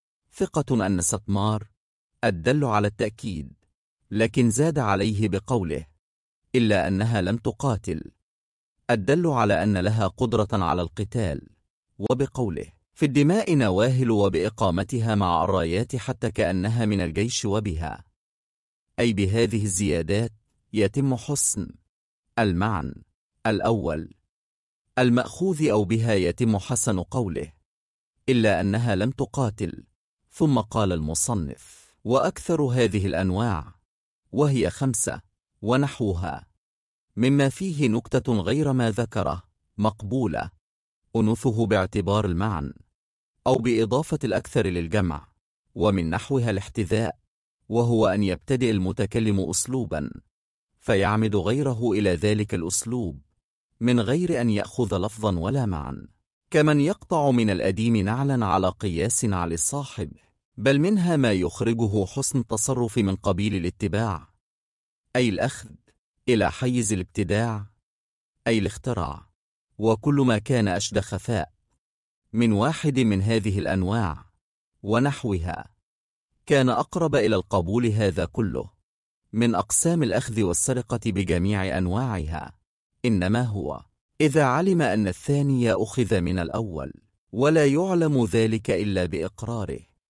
ثقة أن ستمار الدل على التأكيد، لكن زاد عليه بقوله إلا أنها لم تقاتل الدل على أن لها قدرة على القتال، وبقوله في الدماء نواهل وبإقامتها مع الرايات حتى كأنها من الجيش وبها، أي بهذه الزيادات يتم حسن المعنى الأول المأخوذ، أو بها يتم حسن قوله إلا أنها لم تقاتل. ثم قال المصنف: وأكثر هذه الأنواع وهي 5 ونحوها مما فيه نكتة غير ما ذكره مقبولة أنثه باعتبار المعنى أو بإضافة الأكثر للجمع. ومن نحوها الاحتذاء، وهو أن يبتدئ المتكلم أسلوبا فيعمد غيره إلى ذلك الأسلوب من غير أن يأخذ لفظا ولا معنى، كمن يقطع من الأديم نعلا على قياس على الصاحب. بل منها ما يخرجه حسن التصرف من قبيل الاتباع، أي الأخذ إلى حيز الابتداع، أي الاختراع. وكل ما كان أشد خفاء من واحد من هذه الأنواع ونحوها كان أقرب إلى القبول. هذا كله من أقسام الأخذ والسرقة بجميع أنواعها، إنما هو إذا علم أن الثاني أخذ من الأول، ولا يعلم ذلك إلا بإقراره.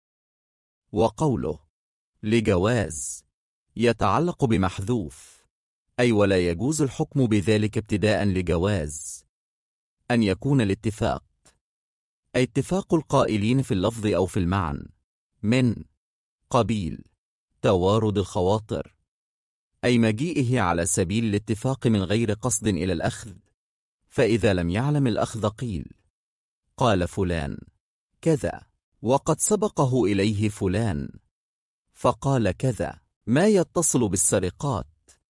وقوله لجواز يتعلق بمحذوف، أي ولا يجوز الحكم بذلك ابتداء لجواز أن يكون الاتفاق، أي اتفاق القائلين في اللفظ أو في المعنى من قبيل توارد الخواطر، أي مجيئه على سبيل الاتفاق من غير قصد إلى الأخذ. فإذا لم يعلم الأخذ قيل: قال فلان كذا وقد سبقه إليه فلان فقال كذا. ما يتصل بالسرقات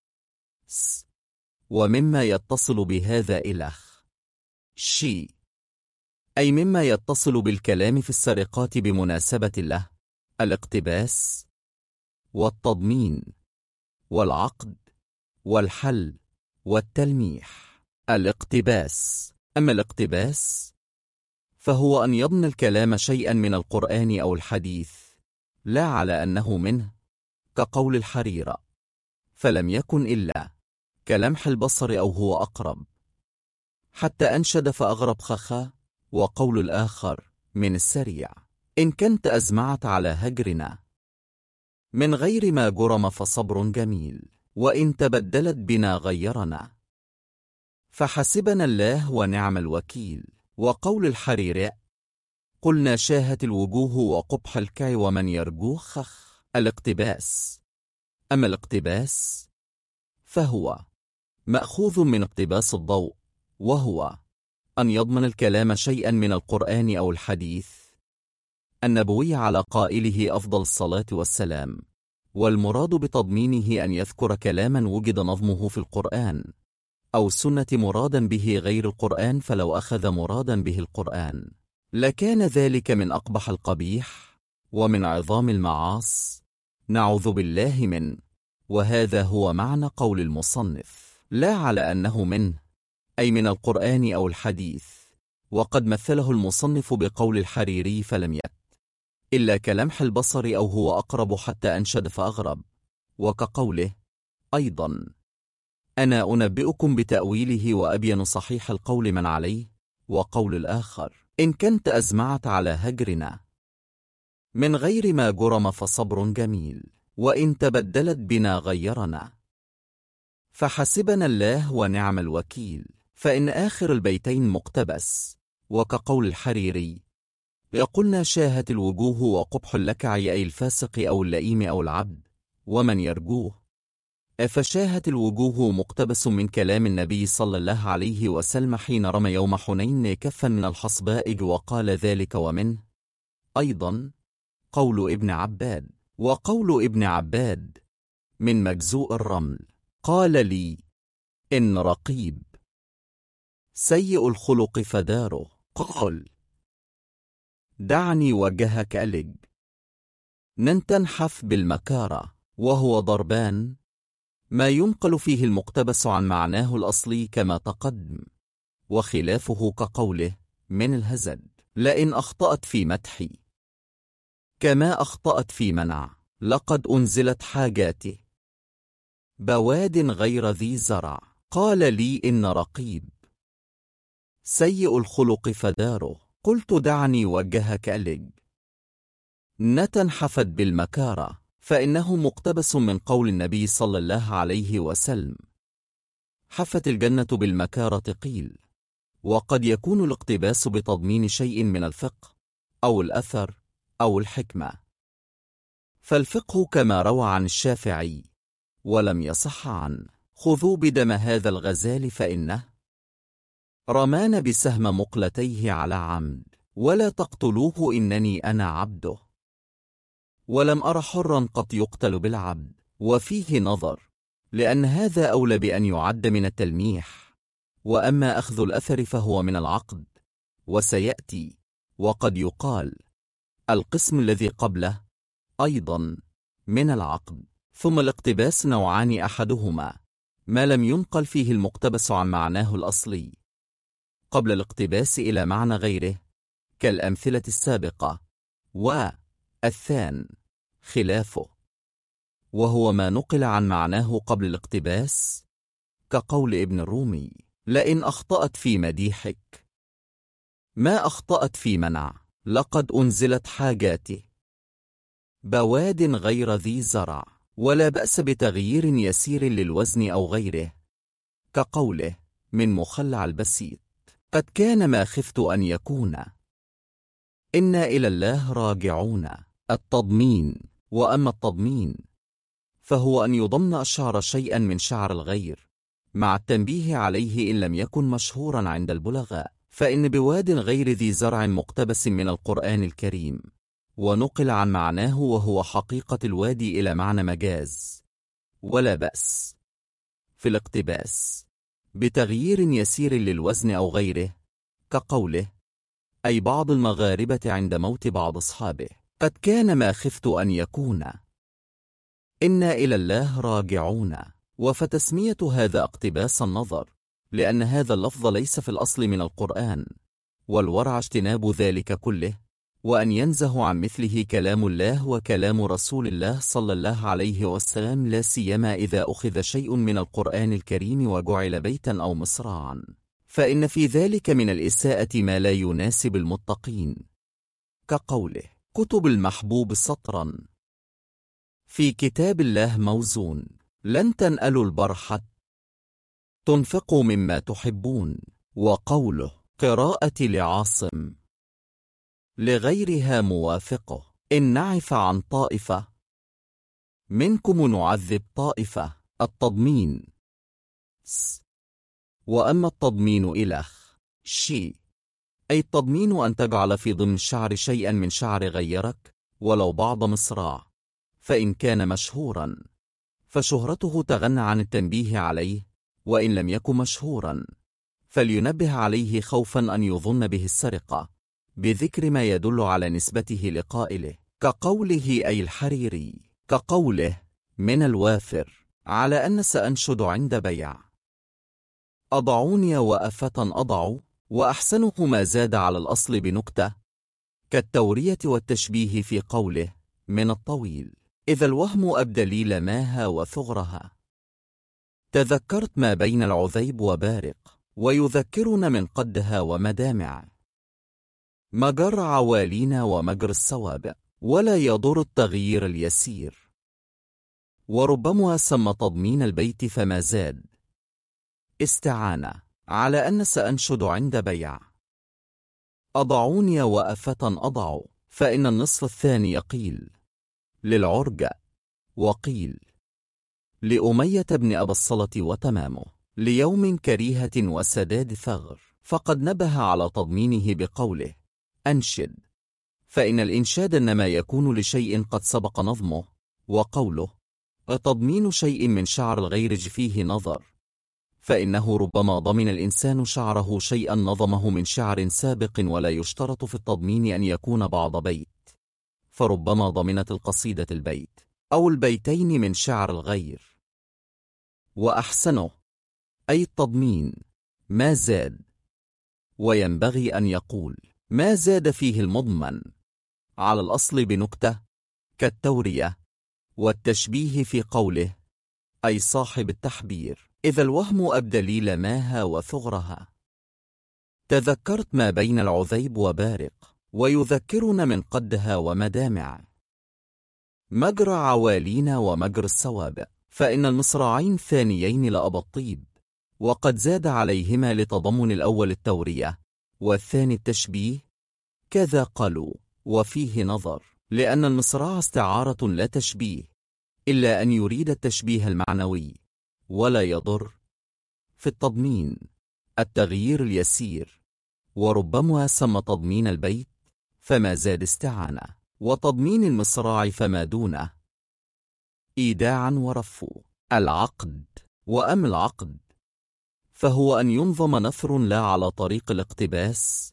ومما يتصل بهذا إلخ شي، أي مما يتصل بالكلام في السرقات بمناسبة له الاقتباس والتضمين والعقد والحل والتلميح. الاقتباس: أما الاقتباس فهو أن يضمن الكلام شيئا من القرآن أو الحديث لا على أنه منه، كقول الحريرة فلم يكن إلا كلمح البصر أو هو أقرب، حتى أنشد فأغرب خخا. وقول الآخر من السريع: إن كنت أزمعت على هجرنا من غير ما جرم فصبر جميل، وإن تبدلت بنا غيرنا فحسبنا الله ونعم الوكيل. وقول الحريري: قلنا شاهت الوجوه وقبح الكع ومن يرجوه خخ. الاقتباس: أما الاقتباس فهو مأخوذ من اقتباس الضوء، وهو أن يضمن الكلام شيئا من القرآن أو الحديث النبوي على قائله أفضل الصلاة والسلام. والمراد بتضمينه أن يذكر كلاما وجد نظمه في القرآن أو السنة مرادا به غير القرآن، فلو أخذ مرادا به القرآن لكان ذلك من أقبح القبيح ومن عظام المعاص، نعوذ بالله منه. وهذا هو معنى قول المصنف لا على أنه منه، أي من القرآن أو الحديث. وقد مثله المصنف بقول الحريري فلم يت إلا كلمح البصر أو هو أقرب حتى أنشد فأغرب، وكقوله أيضا: أنا أنبئكم بتأويله وأبين صحيح القول من عليه. وقول الآخر: إن كنت أزمعت على هجرنا من غير ما جرم فصبر جميل، وإن تبدلت بنا غيرنا فحسبنا الله ونعم الوكيل. فإن آخر البيتين مقتبس، وكقول الحريري: يقولنا شاهت الوجوه وقبح اللكع أي الفاسق أو اللئيم أو العبد ومن يرجوه. فشاهة الوجوه مقتبس من كلام النبي صلى الله عليه وسلم حين رمى يوم حنين كفا من الحصباء وقال ذلك. ومنه أيضا قول ابن عباد. وقول ابن عباد من مجزوء الرمل. قال لي إن رقيب سيء الخلق فداره. قال دعني وجهك ألج ننتنحف بالمكارة. وهو ضربان ما ينقل فيه المقتبس عن معناه الأصلي كما تقدم، وخلافه كقوله من الهزد لئن أخطأت في مدحي كما أخطأت في منع لقد أنزلت حاجاتي بواد غير ذي زرع. قال لي إن رقيب سيء الخلق فداره. قلت دعني وجهك ألج نتنحفت بالمكارة، فإنه مقتبس من قول النبي صلى الله عليه وسلم حفت الجنة بالمكارة. قيل وقد يكون الاقتباس بتضمين شيء من الفقه أو الأثر أو الحكمة. فالفقه كما روى عن الشافعي ولم يصح عنه خذوا بدم هذا الغزال فإنه رمان بسهم مقلتيه على عمد ولا تقتلوه إنني أنا عبده ولم أر حرا قط يقتل بالعبد. وفيه نظر، لأن هذا أولى بأن يعد من التلميح، وأما أخذ الأثر فهو من العقد وسيأتي. وقد يقال القسم الذي قبله أيضا من العقد. ثم الاقتباس نوعان، أحدهما ما لم ينقل فيه المقتبس عن معناه الأصلي قبل الاقتباس إلى معنى غيره كالأمثلة السابقة، والثان خلافه وهو ما نقل عن معناه قبل الاقتباس كقول ابن الرومي لئن أخطأت في مديحك ما أخطأت في منع لقد أنزلت حاجاته بواد غير ذي زرع. ولا بأس بتغيير يسير للوزن أو غيره كقوله من مخلع البسيط قد كان ما خفت أن يكون إنا إلى الله راجعون. التضمين. وأما التضمين فهو أن يضمن الشعر شيئا من شعر الغير مع التنبيه عليه إن لم يكن مشهورا عند البلغاء، فإن بواد غير ذي زرع مقتبس من القرآن الكريم ونقل عن معناه وهو حقيقة الوادي إلى معنى مجاز. ولا بأس في الاقتباس بتغيير يسير للوزن أو غيره كقوله أي بعض المغاربة عند موت بعض أصحابه قد كان ما خفت أن يكون إنا إلى الله راجعون. وفتسمية هذا اقتباس النظر، لأن هذا اللفظ ليس في الأصل من القرآن، والورع اجتناب ذلك كله وأن ينزه عن مثله كلام الله وكلام رسول الله صلى الله عليه وسلم، لا سيما إذا أخذ شيء من القرآن الكريم وجعل بيتا أو مصراعا، فإن في ذلك من الإساءة ما لا يناسب المتقين كقوله كتب المحبوب سطرا في كتاب الله موزون لن تنألوا البرحة تنفقوا مما تحبون. وقوله قراءة لعاصم لغيرها موافقه إن نعف عن طائفة منكم نعذب طائفة. التضمين. وأما التضمين إلخ شي أي التضمين أن تجعل في ضمن الشعر شيئا من شعر غيرك ولو بعض مصراع، فإن كان مشهورا فشهرته تغنى عن التنبيه عليه، وإن لم يكن مشهورا فلينبه عليه خوفا أن يظن به السرقة بذكر ما يدل على نسبته لقائله كقوله أي الحريري كقوله من الوافر على أن سأنشد عند بيع أضعوني وأفة أضع. وأحسنه ما زاد على الأصل بنكتة كالتورية والتشبيه في قوله من الطويل إذا الوهم أبدلي لماها وثغرها. تذكرت ما بين العذيب وبارق ويذكرنا من قدها ومدامع مجر عوالينا ومجر السوابق ولا يضر التغيير اليسير. وربما سمى تضمين البيت فما زاد استعانة على أن سأنشد عند بيع أضعوني وأفة أضع، فإن النصف الثاني قيل للعرج، وقيل لأمية بن أبي الصلة وتمامه ليوم كريهة وسداد ثغر، فقد نبه على تضمينه بقوله أنشد، فإن الإنشاد إنما يكون لشيء قد سبق نظمه، وقوله تضمين شيء من شعر الغيرج فيه نظر، فإنه ربما ضمن الإنسان شعره شيئا نظمه من شعر سابق، ولا يشترط في التضمين أن يكون بعض بيت، فربما ضمنت القصيدة البيت أو البيتين من شعر الغير. وأحسنه أي التضمين ما زاد، وينبغي أن يقول ما زاد فيه المضمن على الأصل بنكتة، كالتورية والتشبيه في قوله أي صاحب التحبير، إذا الوهم أبدليل ماها وثغرها. تذكرت ما بين العذيب وبارق، ويذكرنا من قدها ومدامع مجرى عوالينا ومجرى السوابق، فإن المصراعين ثانيين لأبى الطيب، وقد زاد عليهما لتضمن الأول التورية والثاني التشبيه، كذا قالوا وفيه نظر، لأن المصراع استعارة لا تشبيه، إلا أن يريد التشبيه المعنوي، ولا يضر في التضمين التغيير اليسير، وربما سمى تضمين البيت فما زاد استعانة، وتضمين المصراع فما دونه إيداعا ورفو العقد. وأم العقد فهو أن ينظم نثر لا على طريق الاقتباس،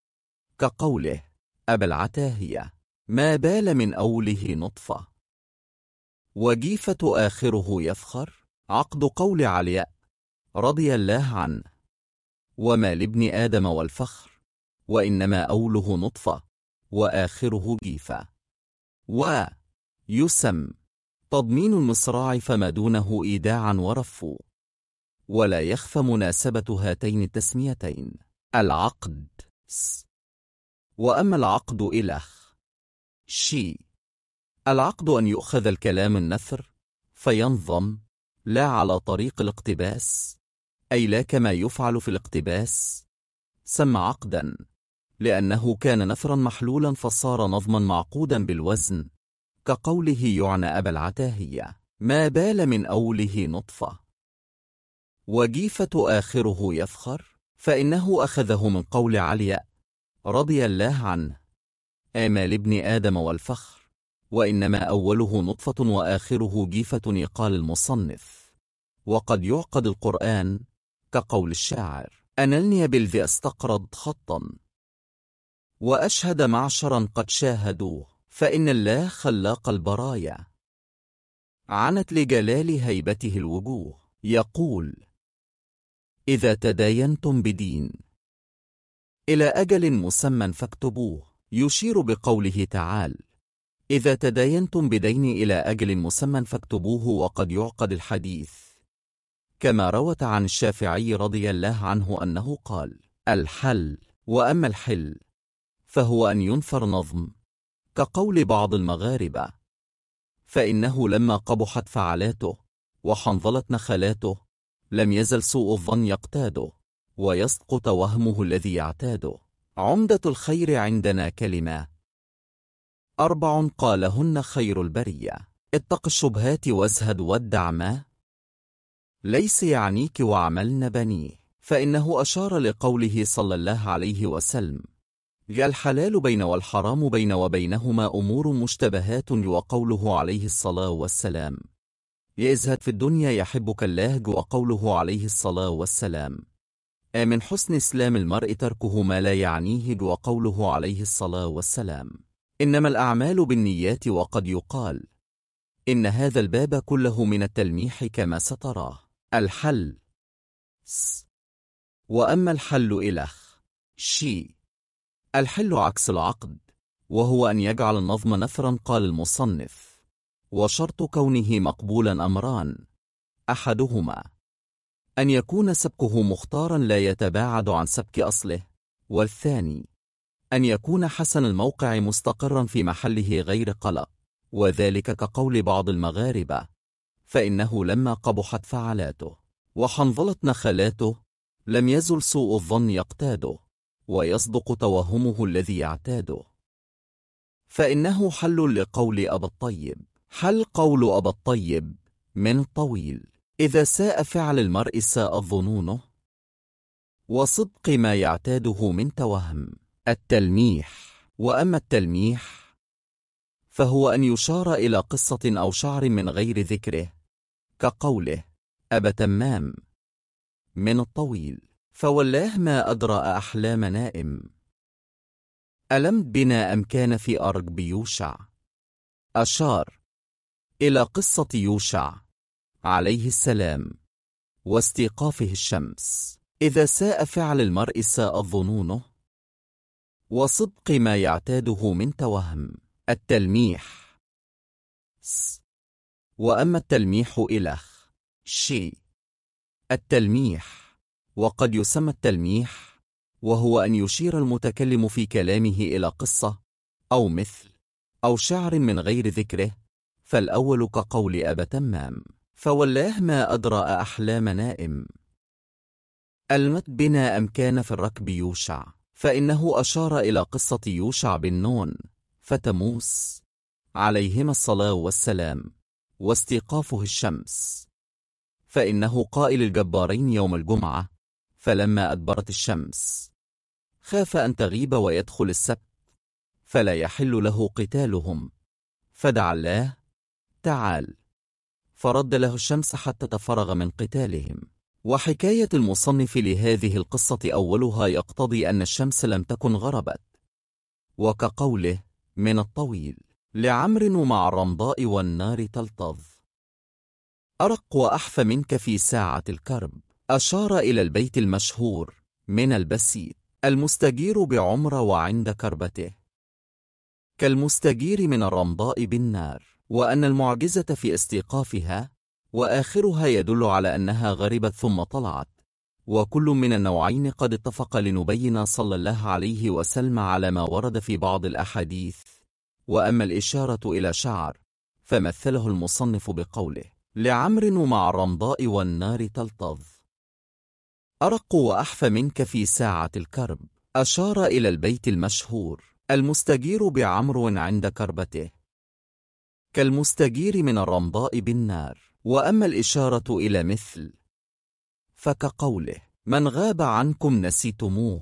كقوله أبا العتاهية ما بال من أوله نطفة، وجيفة آخره يفخر، عقد قول علي رضي الله عنه وما لابن آدم والفخر، وإنما أوله نطفة وآخره جيفة. ويسم تضمين المصراع فما دونه إيداعا ورفو، ولا يخفى مناسبة هاتين التسميتين العقد وأما العقد إلخ شي، العقد أن يؤخذ الكلام النثر فينظم لا على طريق الاقتباس، أي لا كما يفعل في الاقتباس، سمى عقدا لأنه كان نثرا محلولا فصار نظما معقودا بالوزن، كقوله يعنى أبا العتاهية ما بال من أوله نطفة، وجيفة آخره يفخر، فإنه أخذه من قول علي رضي الله عنه آما لابن آدم والفخر، وإنما أوله نطفة وآخره جيفة، يقال المصنف. وقد يعقد القرآن كقول الشاعر أنلني بالذي أستقرض خطا، وأشهد معشرا قد شاهدوه، فإن الله خلاق البرايا عنت لجلال هيبته الوجوه، يقول إذا تداينتم بدين إلى أجل مسمى فاكتبوه، يشير بقوله تعالى إذا تداينتم بدين إلى أجل مسمى فاكتبوه. وقد يعقد الحديث كما روت عن الشافعي رضي الله عنه أنه قال الحل. وأما الحل فهو أن ينثر نظم، كقول بعض المغاربة فإنه لما قبحت فعلاته وحنظلت نخلاته لم يزل سوء الظن يقتاده، ويسقط وهمه الذي يعتاده. عمدة الخير عندنا كلمة 4 قالهن خير البرية، اتق الشبهات وازهد وادع ما ليس يعنيك وعملن بنيه، فإنه أشار لقوله صلى الله عليه وسلم الحلال بين والحرام بين وبينهما أمور مشتبهات، وقوله عليه الصلاة والسلام يزهد في الدنيا يحبك الله، وقوله عليه الصلاة والسلام من حسن إسلام المرء تركه ما لا يعنيه، وقوله عليه الصلاة والسلام إنما الأعمال بالنيات. وقد يقال إن هذا الباب كله من التلميح كما ستراه. الحل وأما الحل إلخ شي، الحل عكس العقد، وهو أن يجعل النظم نثرا. قال المصنف وشرط كونه مقبولا أمران، أحدهما أن يكون سبكه مختارا لا يتباعد عن سبك أصله، والثاني أن يكون حسن الموقع مستقرا في محله غير قلق، وذلك كقول بعض المغاربة فإنه لما قبحت فعلاته وحنظلت نخلاته لم يزل سوء الظن يقتاده، ويصدق توهمه الذي يعتاده، فإنه حل لقول أبا الطيب. حل قول أبا الطيب من الطويل: إذا ساء فعل المرء ساء ظنونه، وصدق ما يعتاده من توهم. التلميح. وأما التلميح فهو أن يشار إلى قصة أو شعر من غير ذكره، كقوله أبا تمام من الطويل: فوالله ما أدرى أحلام نائم، ألم بنا أم كان في أرجب يوشع. أشار إلى قصة يوشع عليه السلام واستيقافه الشمس. إذا ساء فعل المرء ساء ظنونه، وصدق ما يعتاده من توهم. التلميح. وأما التلميح إلخ شيء. التلميح، وقد يسمى التلميح، وهو أن يشير المتكلم في كلامه إلى قصة أو مثل أو شعر من غير ذكره، فالأول كقول أبا تمام: فوالله ما أدرى أحلام نائم، ألمت بنا أم كان في الركب يوشع، فإنه أشار إلى قصة يوشع بن نون فتموس عليهما الصلاة والسلام واستيقافه الشمس، فإنه قائل الجبارين يوم الجمعة، فلما أدبرت الشمس خاف أن تغيب ويدخل السبت فلا يحل له قتالهم، فدعا الله تعال فرد له الشمس حتى تفرغ من قتالهم. وحكاية المصنف لهذه القصة أولها يقتضي أن الشمس لم تكن غربت، وكقوله من الطويل: لعمر مع الرمضاء والنار تلتظ، أرق وأحف منك في ساعة الكرب. أشار إلى البيت المشهور من البسيط: المستجير بعمر وعند كربته، كالمستجير من الرمضاء بالنار، وأن المعجزة في استيقافها وآخرها يدل على أنها غربت ثم طلعت، وكل من النوعين قد اتفق لنبين صلى الله عليه وسلم على ما ورد في بعض الأحاديث. وأما الإشارة إلى شعر فمثله المصنف بقوله: لعمر مع الرمضاء والنار تلتظ، أرق وأحف منك في ساعة الكرب. أشار إلى البيت المشهور: المستجير بعمر عند كربته، كالمستجير من الرمضاء بالنار. وأما الإشارة إلى مثل فكقوله: من غاب عنكم نسيتموه،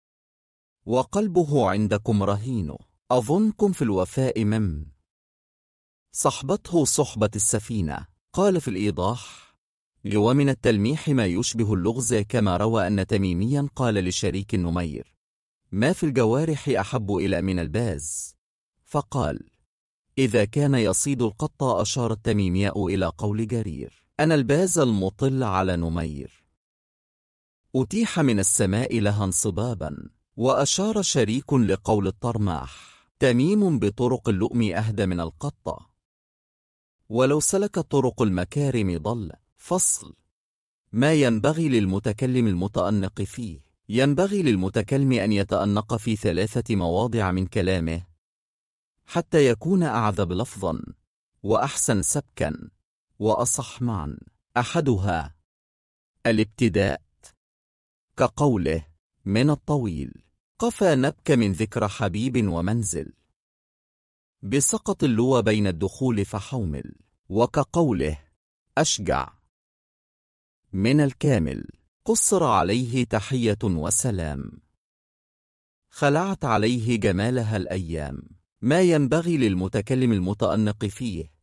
وقلبه عندكم رهين، أظنكم في الوفاء من صحبته صحبة السفينة. قال في الإيضاح: ومن التلميح ما يشبه اللغز، كما روى أن تميميا قال لشريك النمير: ما في الجوارح أحب إلى من الباز، فقال: إذا كان يصيد القط. أشار التميمياء إلى قول جرير: أنا الباز المطل على نمير، أتيح من السماء لها انصبابا. وأشار شريك لقول الطرماح: تميم بطرق اللؤم أهدى من القطة، ولو سلك طرق المكارم ضل. فصل: ما ينبغي للمتكلم المتأنق فيه. ينبغي للمتكلم أن يتأنق في 3 مواضع من كلامه حتى يكون أعذب لفظا وأحسن سبكا وأصح معا. أحدها الابتداء، كقوله من الطويل: قفى نبك من ذكر حبيب ومنزل، بسقط اللوى بين الدخول فحومل. وكقوله أشجع من الكامل، قصر عليه تحية وسلام، خلعت عليه جمالها الأيام. ما ينبغي للمتكلم المتأنق فيه.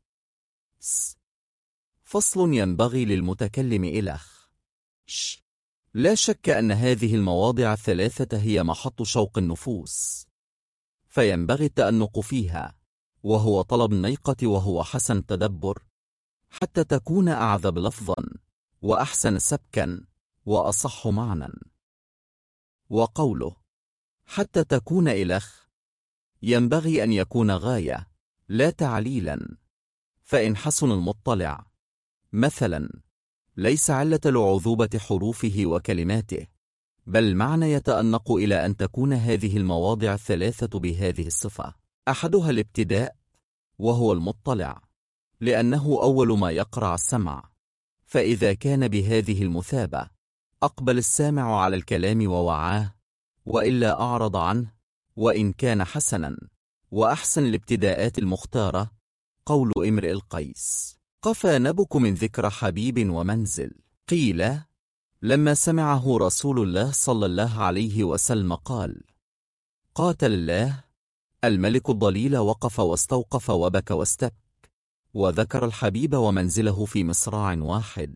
فصل: ينبغي للمتكلم إلخ لا شك أن هذه المواضع 3 هي محط شوق النفوس، فينبغي التأنق فيها، وهو طلب النيقة، وهو حسن التدبر، حتى تكون أعذب لفظا وأحسن سبكا وأصح معنى. وقوله حتى تكون إلخ ينبغي أن يكون غاية لا تعليلا، فإن حسن المطلع مثلا ليس علة لعذوبة حروفه وكلماته، بل معنى يتأنق إلى أن تكون هذه المواضع 3 بهذه الصفة. أحدها الابتداء، وهو المطلع، لأنه أول ما يقرع السمع، فإذا كان بهذه المثابة أقبل السامع على الكلام ووعاه، وإلا أعرض عنه وإن كان حسنا. وأحسن الابتداءات المختارة قول امرئ القيس: قفى نبك من ذكر حبيب ومنزل. قيل: لما سمعه رسول الله صلى الله عليه وسلم قال: قاتل الله. الملك الضليل وقف واستوقف وبكى واستبك، وذكر الحبيب ومنزله في مصراع واحد.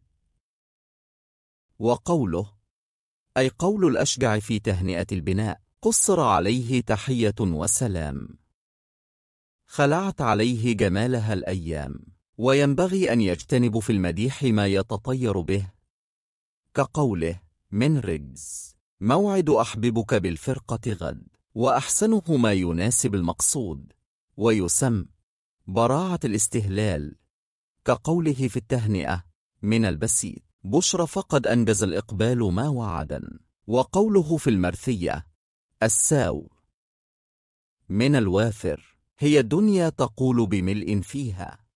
وقوله أي قول الأشجع في تهنئة البناء: قصر عليه تحية وسلام، خلعت عليه جمالها الأيام. وينبغي أن يجتنب في المديح ما يتطير به، كقوله من رجز: موعد أحببك بالفرقة غد. وأحسنه ما يناسب المقصود، ويسم براعة الاستهلال، كقوله في التهنئة: من البسيط بشرى فقد أنجز الإقبال ما وعدا. وقوله في المرثية: الساو من الوافر، هي الدنيا تقول بملء فيها.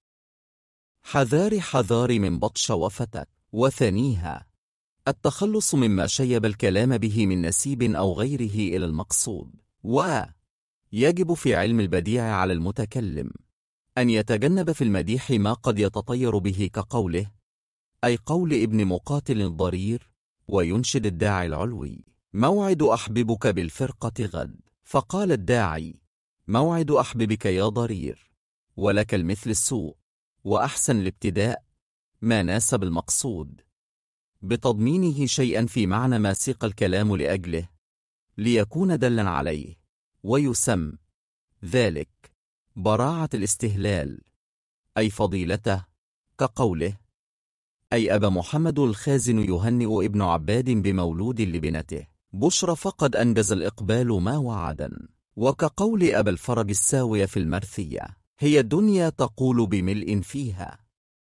حذار حذار من بطش وفتك. وثانيها التخلص مما شيب الكلام به من نسيب أو غيره إلى المقصود. ويجب في علم البديع على المتكلم أن يتجنب في المديح ما قد يتطير به، كقوله أي قول ابن مقاتل الضرير: وينشد الداعي العلوي: موعد أحببك بالفرقة غد. فقال الداعي: موعد أحببك يا ضرير، ولك المثل السوء. وأحسن الابتداء ما ناسب المقصود، بتضمينه شيئا في معنى ما سيق الكلام لأجله، ليكون دلا عليه. ويسم ذلك براعة الاستهلال، أي فضيلته، كقوله أي أبا محمد الخازن يهنئ ابن عباد بمولود لبنته، بشرى فقد أنجز الإقبال ما وعدا. وكقول أبا الفرج الساوية في المرثية: هي الدنيا تقول بملء فيها.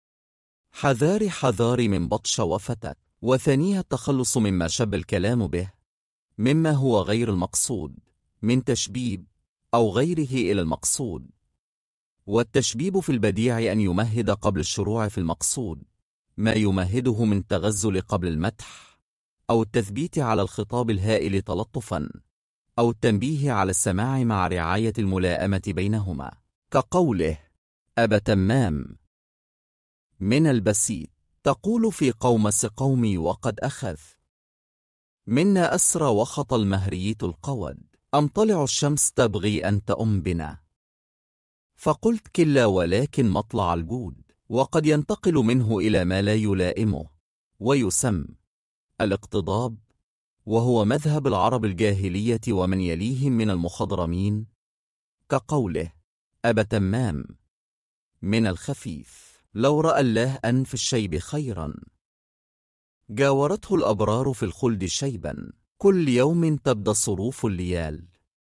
حذار حذار من بطش وفتك. وثانيها التخلص مما شب الكلام به مما هو غير المقصود من تشبيب أو غيره إلى المقصود. والتشبيب في البديع أن يمهد قبل الشروع في المقصود ما يمهده من تغزل قبل المدح، أو التثبيت على الخطاب الهائل تلطفا، أو التنبيه على السماع مع رعاية الملائمة بينهما، كقوله أبا تمام من البسيط، تقول في قومس قومي وقد أخذ منا أسرى وخط المهريت القود. أم طلع الشمس تبغي أن تأم بنا، فقلت كلا ولكن مطلع الجود. وقد ينتقل منه إلى ما لا يلائمه، ويسم الاقتضاب، وهو مذهب العرب الجاهلية ومن يليهم من المخضرمين، كقوله أبا تمام من الخفيف، لو رأى الله أن في الشيب خيرا جاورته الأبرار في الخلد شيبا، كل يوم تبدى صروف الليال.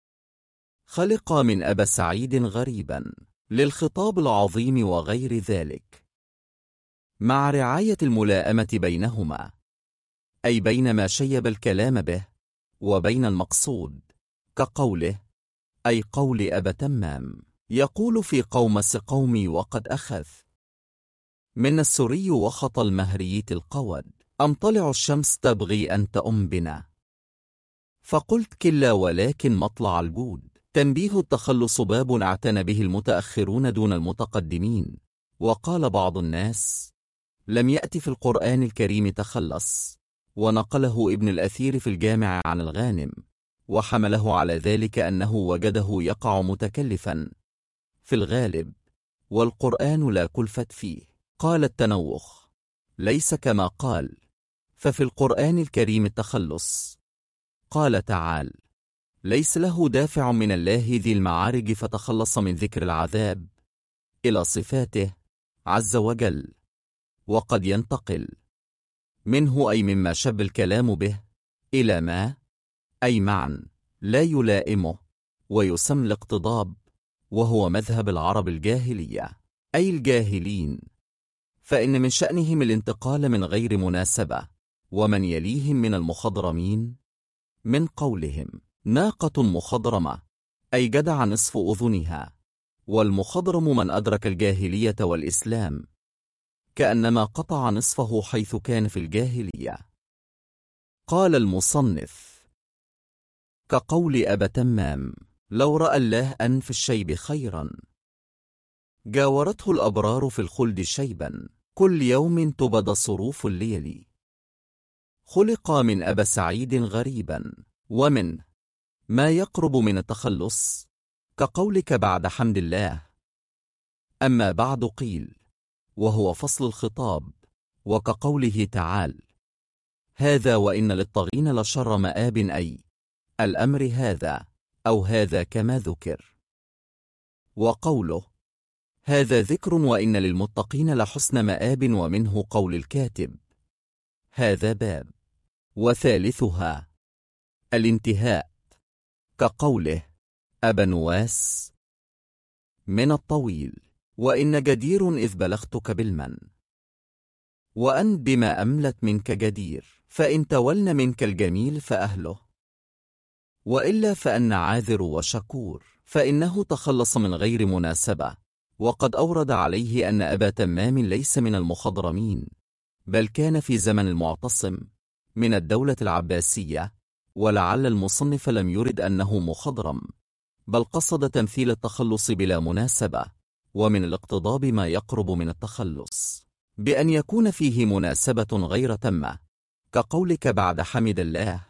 خلق من أبا سعيد غريبا للخطاب العظيم وغير ذلك، مع رعاية الملائمة بينهما، أي بين ما شيب الكلام به وبين المقصود، كقوله أي قول أبا تمام يقول في قومس قومي وقد أخذ من السري وخط المهريت القود. أم طلع الشمس تبغي أن تأم بنا، فقلت كلا ولكن مطلع الجود. تنبيه التخلص باب اعتنى به المتأخرون دون المتقدمين. وقال بعض الناس لم يأتي في القرآن الكريم تخلص، ونقله ابن الأثير في الجامع عن الغانم، وحمله على ذلك أنه وجده يقع متكلفا في الغالب، والقرآن لا كلفة فيه. قال التنوخ ليس كما قال، ففي القرآن الكريم التخلص. قال تعالى ليس له دافع من الله ذي المعارج فتخلص من ذكر العذاب إلى صفاته عز وجل. وقد ينتقل منه أي مما شب الكلام به إلى ما أي معا لا يلائمه، ويسمى الاقتضاب، وهو مذهب العرب الجاهلية أي الجاهلين، فإن من شأنهم الانتقال من غير مناسبة. ومن يليهم من المخضرمين من قولهم ناقة مخضرمة أي جدع نصف أذنها، والمخضرم من أدرك الجاهلية والإسلام، كأنما قطع نصفه حيث كان في الجاهلية. قال المصنف كقول أبا تمام: لو رأى الله أن في الشيب خيرا جاورته الأبرار في الخلد شيبا، كل يوم تبد صروف الليل. خلق من أبا سعيد غريبا، ومن ما يقرب من التخلص، كقولك بعد حمد الله. أما بعد قيل، وهو فصل الخطاب، وكقوله تعالى: هذا وإن للطاغين لشر مآب، أي الأمر هذا أو هذا كما ذكر. وقوله: هذا ذكر وإن للمتقين لحسن مآب، ومنه قول الكاتب: هذا باب. وثالثها الانتهاء، كقوله: أبا نواس من الطويل، وإن جدير إذ بلغتك بالمن، وأن بما أملت منك جدير، فإن تولن منك الجميل فأهله، وإلا فأن عاذر وشكور، فإنه تخلص من غير مناسبة. وقد أورد عليه أن أبا تمام ليس من المخضرمين، بل كان في زمن المعتصم من الدولة العباسية، ولعل المصنف لم يرد أنه مخضرم، بل قصد تمثيل التخلص بلا مناسبة، ومن الاقتضاب ما يقرب من التخلص بأن يكون فيه مناسبة غير تامة، كقولك بعد حمد الله.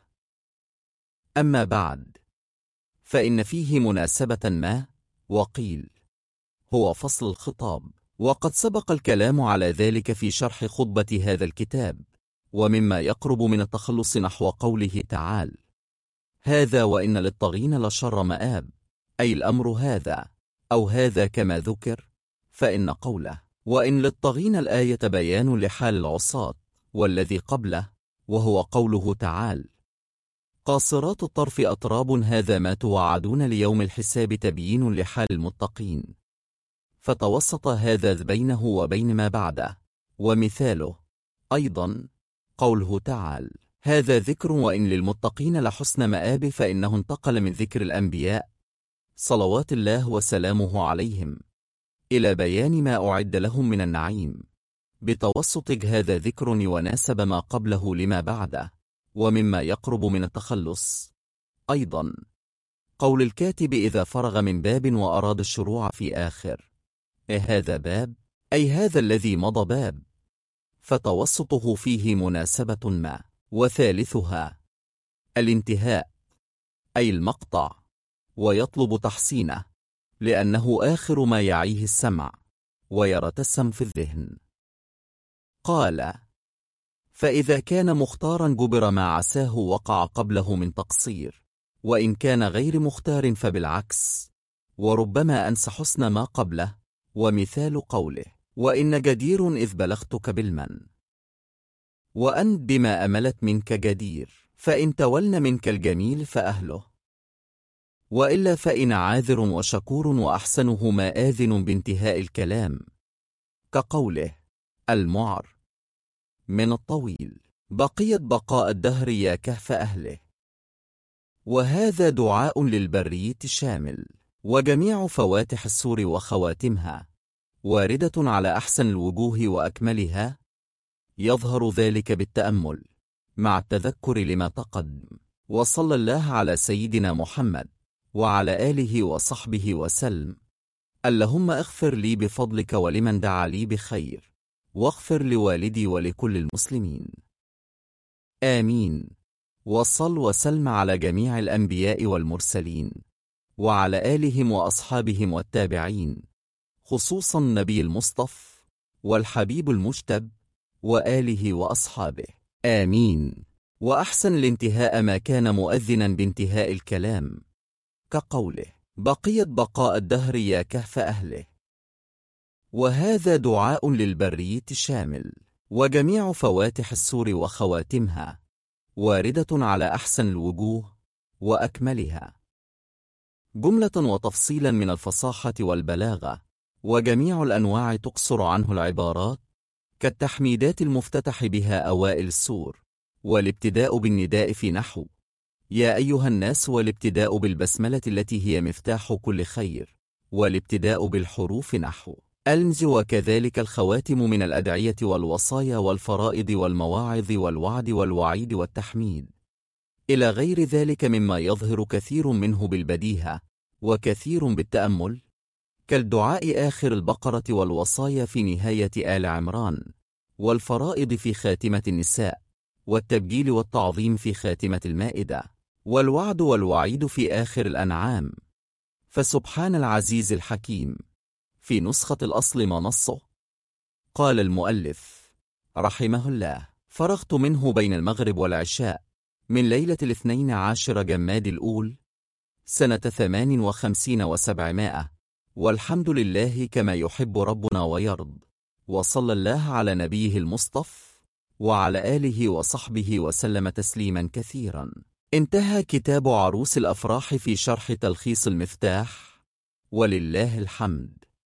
أما بعد، فإن فيه مناسبة ما، وقيل هو فصل الخطاب، وقد سبق الكلام على ذلك في شرح خطبة هذا الكتاب. ومما يقرب من التخلص نحو قوله تعالى: هذا وإن للطاغين لشر مآب، أي الأمر هذا أو هذا كما ذكر. فإن قوله وإن للطاغين الآية بيان لحال العصاة، والذي قبله وهو قوله تعالى: قاصرات الطرف أطراب، هذا ما توعدون ليوم الحساب، تبيين لحال المتقين، فتوسط هذا بينه وبين ما بعده. ومثاله أيضا قوله تعالى: هذا ذكر وإن للمتقين لحسن مآب، فإنه انتقل من ذكر الأنبياء صلوات الله وسلامه عليهم إلى بيان ما أعد لهم من النعيم بتوسط هذا ذكر، وناسب ما قبله لما بعده. ومما يقرب من التخلص أيضا قول الكاتب إذا فرغ من باب وأراد الشروع في آخر: هذا باب، أي هذا الذي مضى باب، فتوسطه فيه مناسبة ما. وثالثها الانتهاء، أي المقطع، ويطلب تحسينه لأنه آخر ما يعيه السمع ويرتسم في الذهن. قال: فإذا كان مختارا جبر ما عساه وقع قبله من تقصير، وإن كان غير مختار فبالعكس، وربما أنسى حسن ما قبله. ومثال قوله: وإن جدير إذ بلغتك بالمن، وأن بما أملت منك جدير، فإن تولن منك الجميل فأهله، وإلا فإن عاذر وشكور، وأحسنه ما آذن بانتهاء الكلام، كقوله: المعر من الطويل، بقيت بقاء الدهر يا كهف أهله. وهذا دعاء للبرية شامل، وجميع فواتح السور وخواتمها واردة على أحسن الوجوه وأكملها، يظهر ذلك بالتأمل مع التذكر لما تقدم. وصلى الله على سيدنا محمد وعلى آله وصحبه وسلم. اللهم اغفر لي بفضلك ولمن دعا لي بخير، واغفر لوالدي ولكل المسلمين، آمين. وصل وسلم على جميع الأنبياء والمرسلين، وعلى آلهم وأصحابهم والتابعين، خصوصا النبي المصطفى والحبيب المجتبى وآله وأصحابه، آمين. وأحسن الانتهاء ما كان مؤذنا بانتهاء الكلام، كقوله: بقيت بقاء الدهر يا كهف أهله. وهذا دعاء للبرية شامل، وجميع فواتح السور وخواتمها واردة على أحسن الوجوه وأكملها، جملة وتفصيلا من الفصاحة والبلاغة، وجميع الأنواع تقصر عنه العبارات، كالتحميدات المفتتح بها أوائل السور، والابتداء بالنداء في نحو يا أيها الناس، والابتداء بالبسملة التي هي مفتاح كل خير، والابتداء بالحروف نحو ألمز، وكذلك الخواتم من الأدعية والوصايا والفرائض والمواعظ والوعد والوعيد والتحميد، إلى غير ذلك مما يظهر كثير منه بالبديهة وكثير بالتأمل، كالدعاء آخر البقرة والوصايا في نهاية آل عمران، والفرائض في خاتمة النساء، والتبجيل والتعظيم في خاتمة المائدة، والوعد والوعيد في آخر الأنعام. فسبحان العزيز الحكيم. في نسخة الأصل ما نصه. قال المؤلف رحمه الله: فرغت منه بين المغرب والعشاء من ليلة 12 جماد الأول سنة 58 و700، والحمد لله كما يحب ربنا ويرض، وصلى الله على نبيه المصطفى وعلى آله وصحبه وسلم تسليما كثيرا. انتهى كتاب عروس الأفراح في شرح تلخيص المفتاح، ولله الحمد.